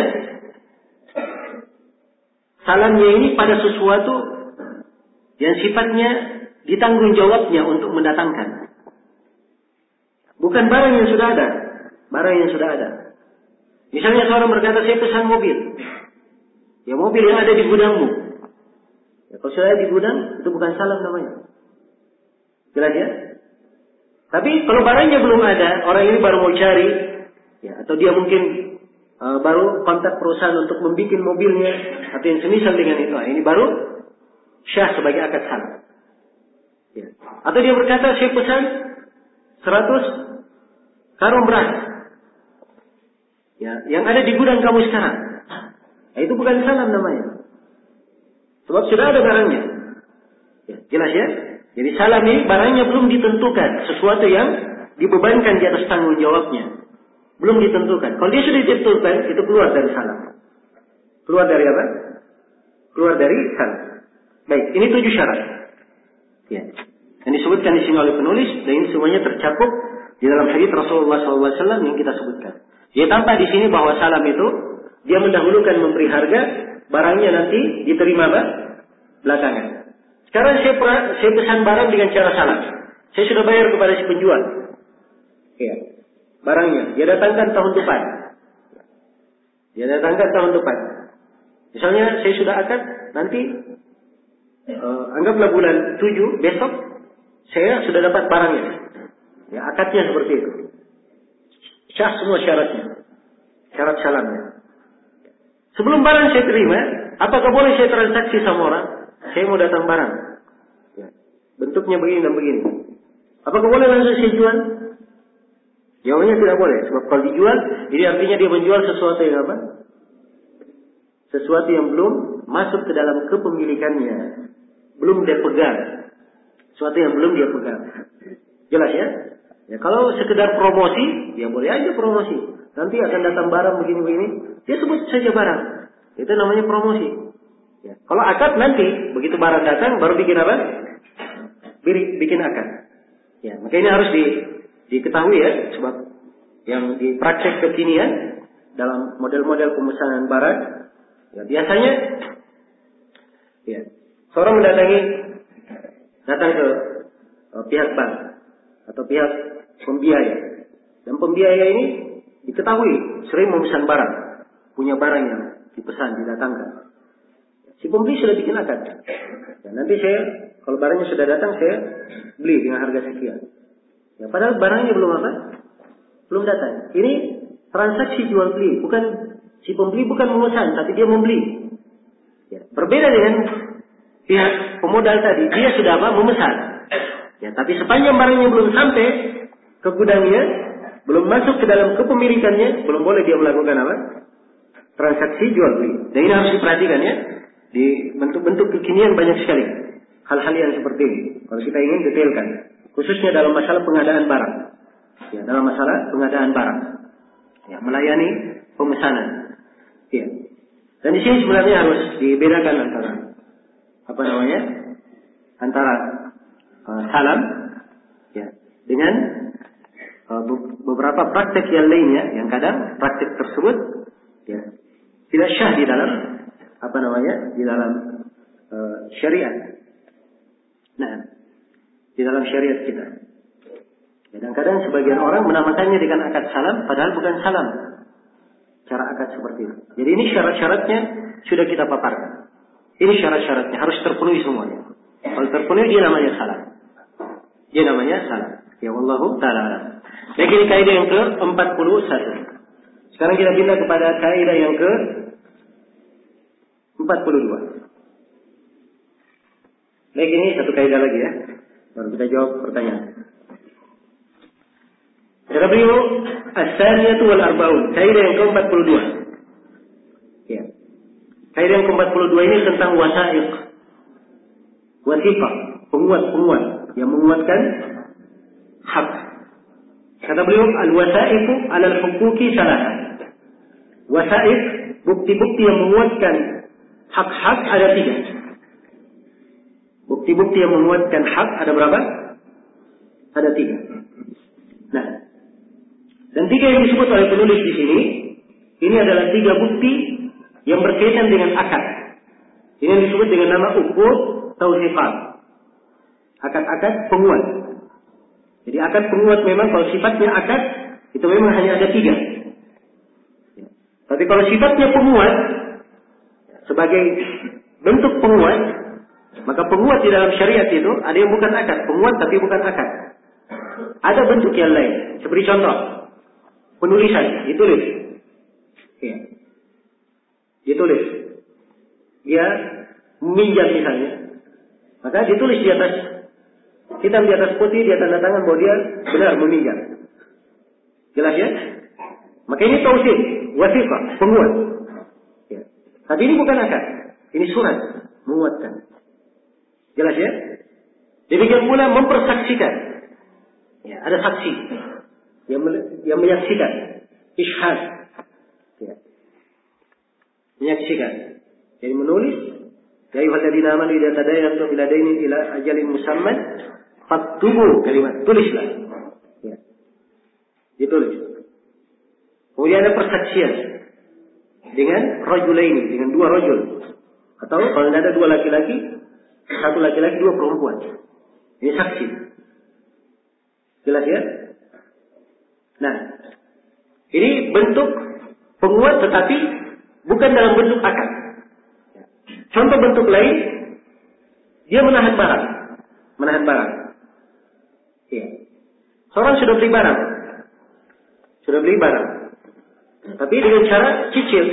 salamnya ini pada sesuatu yang sifatnya ditanggung jawabnya untuk mendatangkan. Bukan barang yang sudah ada, barang yang sudah ada. Misalnya seorang berkata, saya pesan mobil. Ya mobil yang ada di gudangmu. Ya, kalau sudah ada di gudang, itu bukan salam namanya. Jelas ya? Tapi kalau barangnya belum ada, orang ini baru mau cari, ya, atau dia mungkin uh, baru kontak perusahaan untuk membuat mobilnya, atau yang semisal dengan itu, nah, ini baru syah sebagai akad salam. Ya. Atau dia berkata, saya pesan seratus karung beras. Ya, yang ada di gudang kamu sekarang. Nah, itu bukan salam namanya. Sebab sudah ada barangnya. Ya, jelas ya? Jadi salam ini barangnya belum ditentukan. Sesuatu yang dibebankan di atas tanggung jawabnya. Belum ditentukan. Kalau dia sudah ditentukan, itu keluar dari salam. Keluar dari apa? Keluar dari salam. Baik, ini tujuh syarat. Ya. Yang disebutkan di sini oleh penulis, dan ini semuanya tercakup di dalam hadits Rasulullah shallallahu alaihi wasallam yang kita sebutkan. Dia tampak di sini bahwa salam itu dia mendahulukan memberi harga, barangnya nanti diterima apa? Belakangan. Sekarang saya, saya pesan barang dengan cara salam. Saya sudah bayar kepada si penjual. Ya. Barangnya dia datangkan tahun depan. Dia datangkan tahun depan. Misalnya saya sudah akad nanti uh, anggaplah bulan tujuh besok saya sudah dapat barangnya. Ya, akadnya seperti itu. Syah semua syaratnya. Syarat salamnya. Sebelum barang saya terima, apakah boleh saya transaksi sama orang? Saya mau datang barang. Ya. Bentuknya begini dan begini. Apakah boleh langsung saya jual? Jawabannya tidak boleh. Sebab kalau dijual, ini artinya dia menjual sesuatu yang apa? Sesuatu yang belum masuk ke dalam kepemilikannya. Belum dia pegang. Sesuatu yang belum dia pegang. Jelas ya? Ya, kalau sekedar promosi, ya boleh aja promosi. Nanti akan datang barang begini-begini, dia sebut saja barang. Itu namanya promosi. Ya. Kalau akad nanti, begitu barang datang, baru bikin apa? Bikin akad. Ya, maka ini harus di, diketahui ya, sebab yang di praktek kekinian dalam model-model pemesanan barang, ya biasanya, ya seorang mendatangi, datang ke uh, pihak bank atau pihak pembiaya, dan pembiaya ini diketahui sering memesan barang, punya barang yang dipesan, didatangkan. Si pembeli sudah bikin akad. Ya, nanti saya, kalau barangnya sudah datang, saya beli dengan harga sekian. Ya, padahal barangnya belum apa? Belum datang. Ini transaksi jual beli, bukan si pembeli bukan memesan, tapi dia membeli. Ya, berbeda dengan pihak pemodal tadi, dia sudah apa? Memesan. Ya, tapi sepanjang barangnya belum sampai ke gudangnya, belum masuk ke dalam kepemilikannya, belum boleh dia melakukan apa? Transaksi jual beli. Dan ini harus diperhatikan ya. Di bentuk-bentuk kekinian banyak sekali hal-hal yang seperti ini. Kalau kita ingin detailkan, khususnya dalam masalah pengadaan barang. Ya, dalam masalah pengadaan barang. Ya, melayani pemesanan. Ya. Dan di sini sebenarnya harus dibedakan antara apa namanya? Antara uh, salam ya, dengan uh, beberapa praktek yang lainnya, yang kadang praktek tersebut ya, tidak syah di dalam apa namanya? Di dalam uh, syariat. Nah, di dalam syariat kita. Kadang-kadang sebagian orang menamakannya dengan akad salam, padahal bukan salam. Cara akad seperti itu. Jadi ini syarat-syaratnya sudah kita paparkan. Ini syarat-syaratnya harus terpenuhi semuanya. Kalau terpenuhi dia namanya salam. Dia namanya salam. Ya wallahu ta'ala. Jadi ini kaidah yang ke empat puluh satu. Sekarang kita pindah kepada kaidah yang ke empat puluh dua. Baik, ini satu kaidah lagi ya. Baru kita jawab pertanyaan. Kata beliau, as-saniyatu wal arba'un. Kaidah yang ke empat puluh dua. Ya. Kaidah yang ke empat puluh dua ini tentang wasaiq. Wasifah, penguat-penguat yang menguatkan hak. Kata beliau, al-wasaiqu 'ala al-huquqi salasah. Wasaiq, bukti-bukti yang menguatkan hak-hak ada tiga. Bukti-bukti yang menguatkan hak ada berapa? Ada tiga. Nah, dan tiga yang disebut oleh penulis di sini, ini adalah tiga bukti yang berkaitan dengan akad. Ini yang disebut dengan nama uqud tawsiqat. Akad-akad penguat. Jadi akad penguat memang kalau sifatnya akad, itu memang hanya ada tiga. Tapi kalau sifatnya penguat, sebagai bentuk penguat, maka penguat di dalam syariat itu ada yang bukan akad, penguat tapi bukan akad. Ada bentuk yang lain. Seperti contoh, penulisan, ditulis. Ya. Ditulis. Dia meminjam misalnya, maka ditulis di atas, hitam di atas putih, dia tanda tangan bahwa dia benar meminjam. Jelas ya? Maka ini tauhid, wasiqah, penguat. Ya. Tapi ini bukan akad, ini surat menguatkan. Jelas ya? Demikian pula mempersaksikan. Ya, ada saksi yang, yang menyaksikan, ishhad, ya. Menyaksikan. Jadi menulis, ya ayyuhalladzina amanu idza tadayantum ila dainin ila ajalin musamman faktubu, kalimat tulislah. Ya. Ditulis. Kemudian ada persaksian dengan rajulaini, dengan dua rajul. Atau kalau ada dua laki-laki, satu laki-laki, dua perempuan. Ini saksi. Jelas ya? Nah, ini bentuk penguat tetapi bukan dalam bentuk akad. Contoh bentuk lain, dia menahan barang. Menahan barang. Iya. Seorang sudah beli barang. Sudah beli barang. Tapi dengan cara cicil.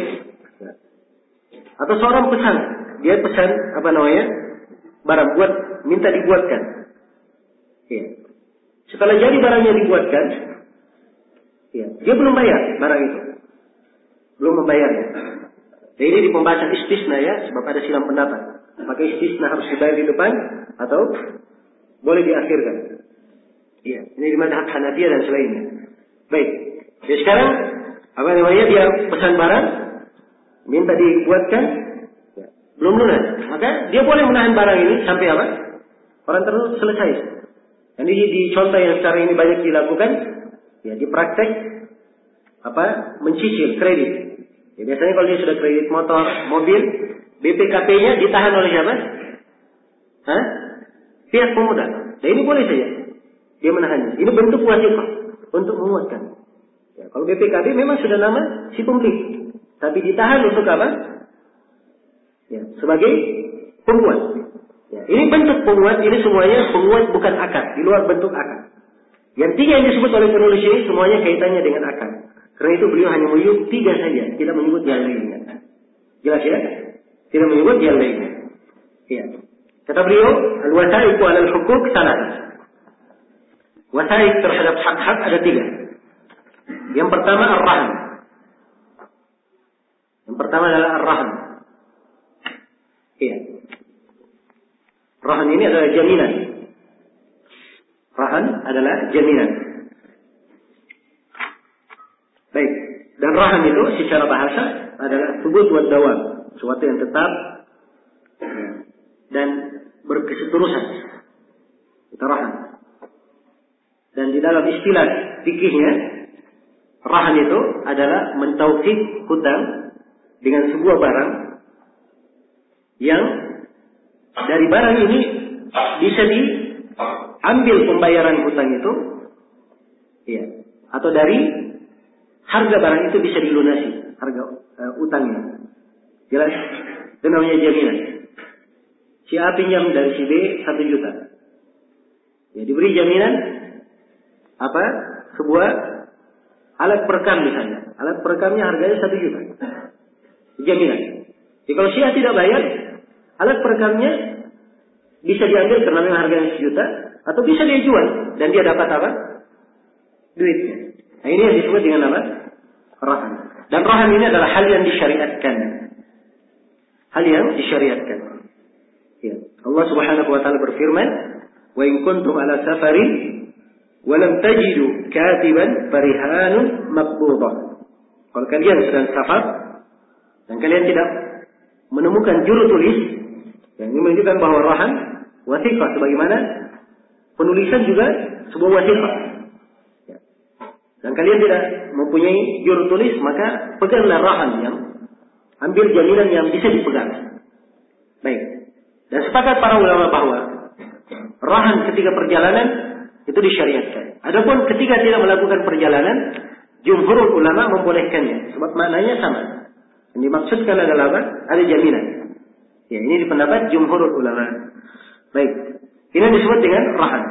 Atau seorang pesan. Dia pesan, apa namanya, barang buat, minta dibuatkan. Iya. Setelah jadi barangnya dibuatkan, iya, dia belum bayar barang itu. Belum membayarnya. Nah, ini di pembahasan istisna ya, sebab ada silang pendapat. Apakah istisna harus dibayar di depan atau boleh diakhirkan? Iya, ini di mazhab Hanafiyah dan selainnya. Baik. Jadi sekarang apa namanya, dia pesan barang, minta dibuatkan, ya, belum lunas. Maka dia boleh menahan barang ini sampai apa? Orang tersebut selesai. Dan ini di contoh yang sekarang ini banyak dilakukan, ya, di praktek apa? Mencicil kredit. Ya, biasanya kalau dia sudah kredit motor, mobil, B P K P-nya ditahan oleh siapa? Hah? Pihak pemodal. Nah, ini boleh saja dia menahannya. Ini bentuk wasiqah untuk menguatkan. Ya, kalau B P K B memang sudah nama si pembeli, tapi ditahan untuk apa? Ya, sebagai penguat. Ya, ini bentuk penguat, ini semuanya penguat bukan akad, di luar bentuk akad. Yang tiga yang disebut oleh penulis ini semuanya kaitannya dengan akad. Karena itu beliau hanya menyebut tiga saja, tidak menyebut yang lainnya. Jelas ya? Tidak menyebut yang lainnya. Ya. Kata beliau, al-wasaiqu 'alal huquq salah. Wasaiq terhadap hak-hak ada tiga. Yang pertama ar-rahn. Yang pertama adalah ar-rahn. Iya. Rahn ini adalah jaminan. Rahn adalah jaminan. Baik. Dan rahn itu secara bahasa adalah thubut wa dawam, sesuatu yang tetap dan berkeseterusan. Itu rahn. Dan di dalam istilah fikihnya, rahn itu adalah mentauqif hutang dengan sebuah barang yang dari barang ini bisa diambil pembayaran hutang itu, ya, atau dari harga barang itu bisa dilunasi harga uh, utangnya. Jelas? Itu namanya jaminan. Si A pinjam dari si B satu juta. Ya, diberi jaminan apa? Sebuah alat perekam misalnya. Alat perekamnya harganya satu juta. Jaminan. Jadi kalau si A tidak bayar, alat perekamnya bisa diambil karena memang harganya sejuta, atau bisa dia jual dan dia dapat apa? Duitnya. Nah, ini yang disebut dengan apa? Rahn. Dan rahn ini adalah hal yang disyariatkan. Hal yang disyariatkan. Ya. Allah Subhanahu wa taala berfirman, "Wa in kuntum ala safarin wa lam tajidu katiban farihanun maqbudah." Kalau kalian sedang safar dan kalian tidak menemukan juru tulis, yang ini menunjukkan bahwa rahn wasiqah, sebagaimana penulisan juga sebuah wasiqah. Ya. Dan kalian tidak mempunyai juru tulis, maka peganglah rahn, yang ambil jaminan yang bisa dipegang. Baik. Dan sepakat para ulama bahwa rahn ketika perjalanan itu disyariatkan. Adapun ketika tidak melakukan perjalanan, jumhur ulama membolehkannya. Sebab maknanya sama. Yang dimaksudkan adalah apa? Ada jaminan. Ya, ini di pendapat jumhur ulama. Baik. Ini disebut dengan rahan.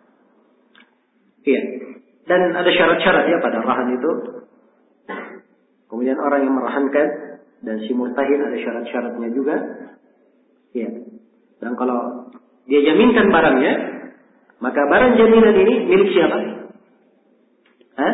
Iya. Dan ada syarat-syarat ya pada rahan itu. Kemudian orang yang merahankan dan si murtahin ada syarat-syaratnya juga. Iya. Dan kalau dia jaminkan barangnya, maka barang jaminan ini milik siapa? Hah?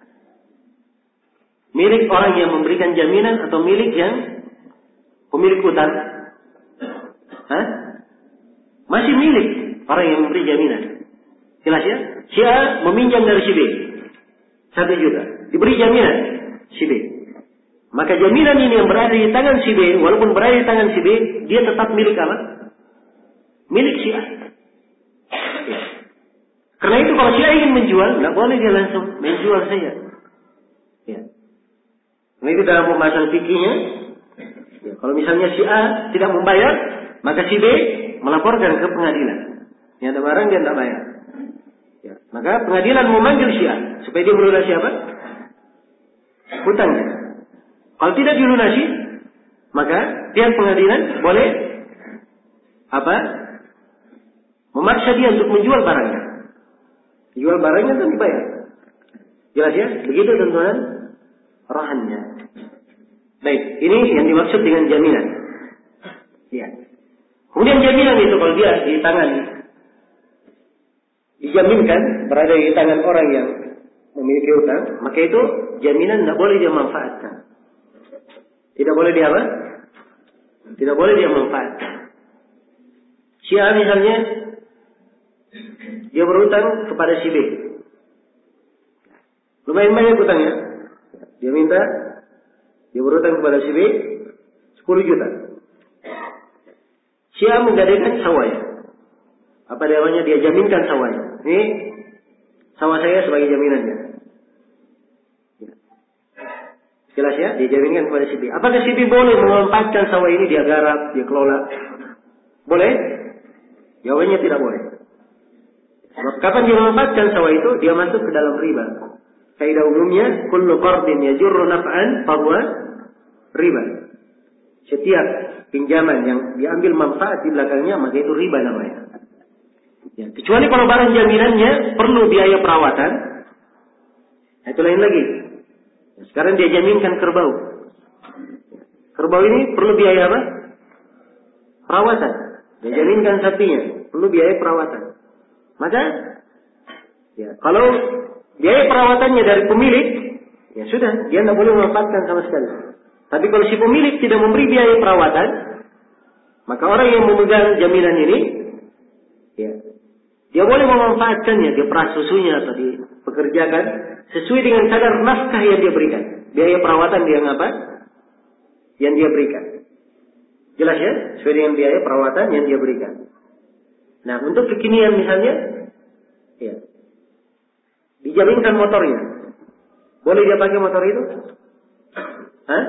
Milik orang yang memberikan jaminan atau milik yang pemilik utang? Hah? Masih milik orang yang memberi jaminan. Jelas ya? Si A meminjam dari si B satu juta, diberi jaminan si B. Maka jaminan ini yang berada di tangan si B, walaupun berada di tangan si B, dia tetap milik apa? Milik si A. Ya. Karena itu kalau si A ingin menjual, nggak boleh dia langsung menjual saya. Ya. Nah itu dalam pembahasan fikihnya. Ya, kalau misalnya si A tidak membayar, maka si B melaporkan ke pengadilan. Yang ada barang dia tidak bayar. Ya. Maka pengadilan memanggil si A supaya dia melunasi apa? Hutangnya. Kalau tidak dilunasi, maka pihak pengadilan boleh apa? Memaksa dia untuk menjual barangnya. Jual barangnya dan dibayar. Jelas ya? Begitu tentuan rahannya. Baik, ini yang dimaksud dengan jaminan. Ya. Kemudian jaminan itu kalau dia di tangan dijaminkan berada di tangan orang yang memiliki utang, maka itu jaminan tidak boleh dia manfaatkan. Tidak boleh dia apa? Tidak boleh dia manfaatkan. Si A misalnya dia berutang kepada si B. Lumayan banyak utangnya. Dia minta dia berutang kepada si B sepuluh juta. Si A menggadaikan sawahnya. Apa namanya? Dia jaminkan sawahnya. Ini sawah saya sebagai jaminannya. Jelas ya? Dia jaminkan kepada si B. Apakah si B boleh memanfaatkan sawah ini? Dia garap, dia kelola. Boleh? Jawabannya tidak boleh. Sebab kapan dia memanfaatkan sawah itu, dia masuk ke dalam riba. Kaidah umumnya, kullu qardin yajurru naf'an fahuwa riba. Setiap pinjaman yang diambil manfaat di belakangnya, maka itu riba namanya. Ya, kecuali kalau barang jaminannya perlu biaya perawatan, itu lain lagi. Sekarang dia jaminkan kerbau. Kerbau ini perlu biaya apa? Perawatan. Dia jaminkan sapinya, perlu biaya perawatan. Maka, ya, kalau biaya perawatannya dari pemilik, ya sudah, dia tidak boleh memanfaatkan sama sekali. Tapi kalau si pemilik tidak memberi biaya perawatan, maka orang yang memegang jaminan ini, ya, dia boleh memanfaatkannya, dia peras susunya atau dipekerjakan sesuai dengan kadar nafkah yang dia berikan. Biaya perawatan yang apa? Yang dia berikan. Jelas ya? Sesuai dengan biaya perawatan yang dia berikan. Nah, untuk kekinian misalnya, ya, dijaminkan motornya. Boleh dia pakai motor itu? Hah?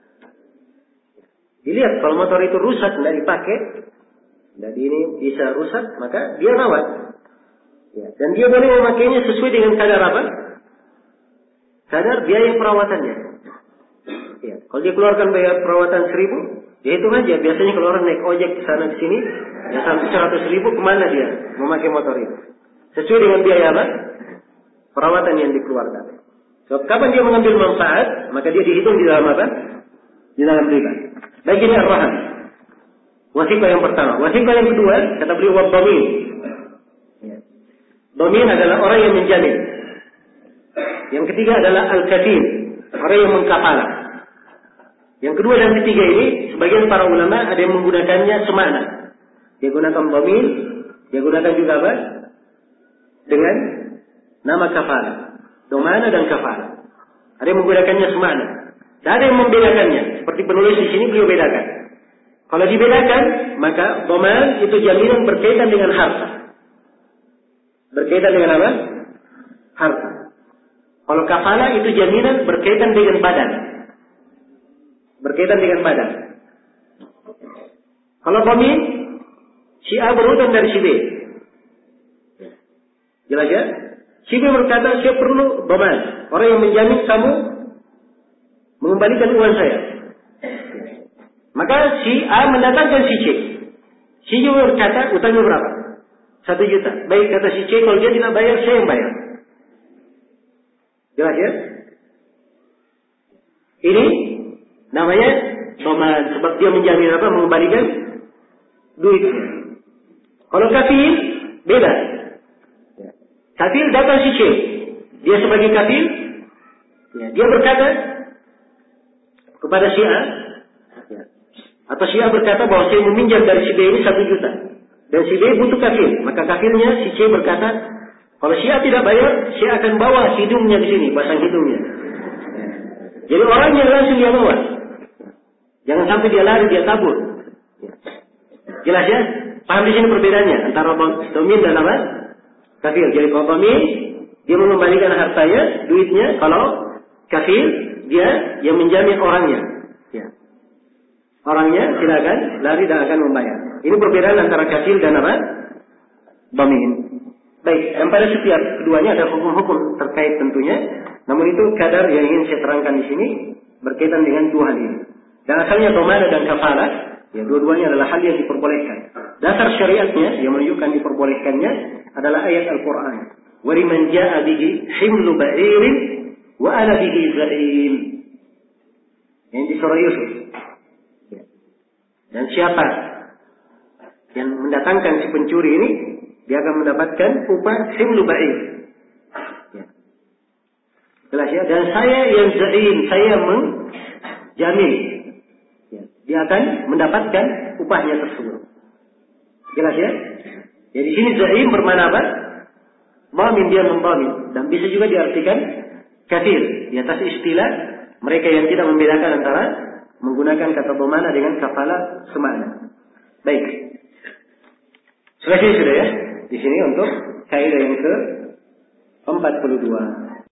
Dilihat kalau motor itu rusak, tidak dipakai, jadi ini bisa rusak, maka dia rawat. Ya, dan dia boleh memakainya sesuai dengan kadar apa? Kadar biaya perawatannya. Ya, kalau dia keluarkan biaya perawatan seribu, ya hitung aja. Biasanya kalau orang naik ojek ke sana ke sini, ya sampai seratus ribu, kemana dia memakai motor itu? Sesuai dengan biaya apa? Perawatan yang dikeluarkan. So, kapan dia mengambil manfaat, maka dia dihitung di dalam apa? Di dalam riba. Baik, ini ar-rahan. Wasiqah yang pertama. Wasiqah yang kedua, kata beliau wad-dhamin. Ya. Dhamin adalah orang yang menjamin. Yang ketiga adalah al-kafil, orang yang mengkafalah. Yang kedua dan ketiga ini, sebagian para ulama ada yang menggunakannya semakna. Dia gunakan dhamin, dia gunakan juga apa? Dengan nama kafalah. Domana dan kafalah. Ada yang menggunakannya semakna. Dan ada yang membedakannya. Seperti penulis di sini beliau bedakan. Kalau dibedakan, maka dhaman itu jaminan berkaitan dengan harta. Berkaitan dengan apa? Harta. Kalau kafalah itu jaminan berkaitan dengan badan. Berkaitan dengan badan. Kalau dhamin, si A berutang dari si B. Jelas ya? Si B berkata, saya perlu dhaman. Orang yang menjamin kamu mengembalikan uang saya. Maka si A mendatangkan si C. Si C berkata, utangnya berapa? Satu juta. Baik, kata si C, kalau dia tidak bayar, saya yang bayar. Jelas ya? Ini namanya dhaman. Sebab dia menjamin apa? Mengembalikan duitnya. Kalau kafil, beda. Kafil datang si C. Dia sebagai kafil, ya, dia berkata kepada si A, ya, atau si A berkata bahwa saya meminjam dari si B ini satu juta. Dan si B butuh kafil. Maka kafilnya si C berkata, kalau si A tidak bayar, si A akan bawa hidungnya di sini, pasang hidungnya. Jadi orangnya langsung dia bawa. Jangan sampai dia lari, dia kabur. Jelas ya? Paham di sini perbedaannya antara dhamin dan apa? Kafil. Jadi kalau dhamin, dia mengembalikan hartanya, duitnya. Kalau kafil, dia yang menjamin orangnya. Ya. Orangnya tidak akan lari dan akan membayar. Ini perbedaan antara kafil dan apa? Dhamin. Baik, yang pada setiap keduanya ada hukum-hukum terkait tentunya. Namun itu kadar yang ingin saya terangkan di sini berkaitan dengan dua hal ini. Dan asalnya dhamanah dan kafalah, ya dua-duanya adalah hal yang diperbolehkan. Dasar syariatnya yang menunjukkan diperbolehkannya adalah ayat Al-Quran. Wa liman jaa'a bihi himlu ba'irin wa ana bihi za'im. Yang di surah Yusuf. Dan siapa yang mendatangkan si pencuri ini, dia akan mendapatkan upah himlu ba'ir. Ya. Jelas ya? Dan saya yang za'im, saya yang menjamin. Ya. Dia akan mendapatkan upahnya tersebut. Jelas ya? Jadi di sini za'im bermakna apa? Dhamin, dia membamin. Dan bisa juga diartikan kafir. Di atas istilah mereka yang tidak membedakan antara menggunakan kata dhamanah dengan kafalah semakna. Baik. Selesai sudah ya? Di sini untuk kaidah yang ke empat puluh dua.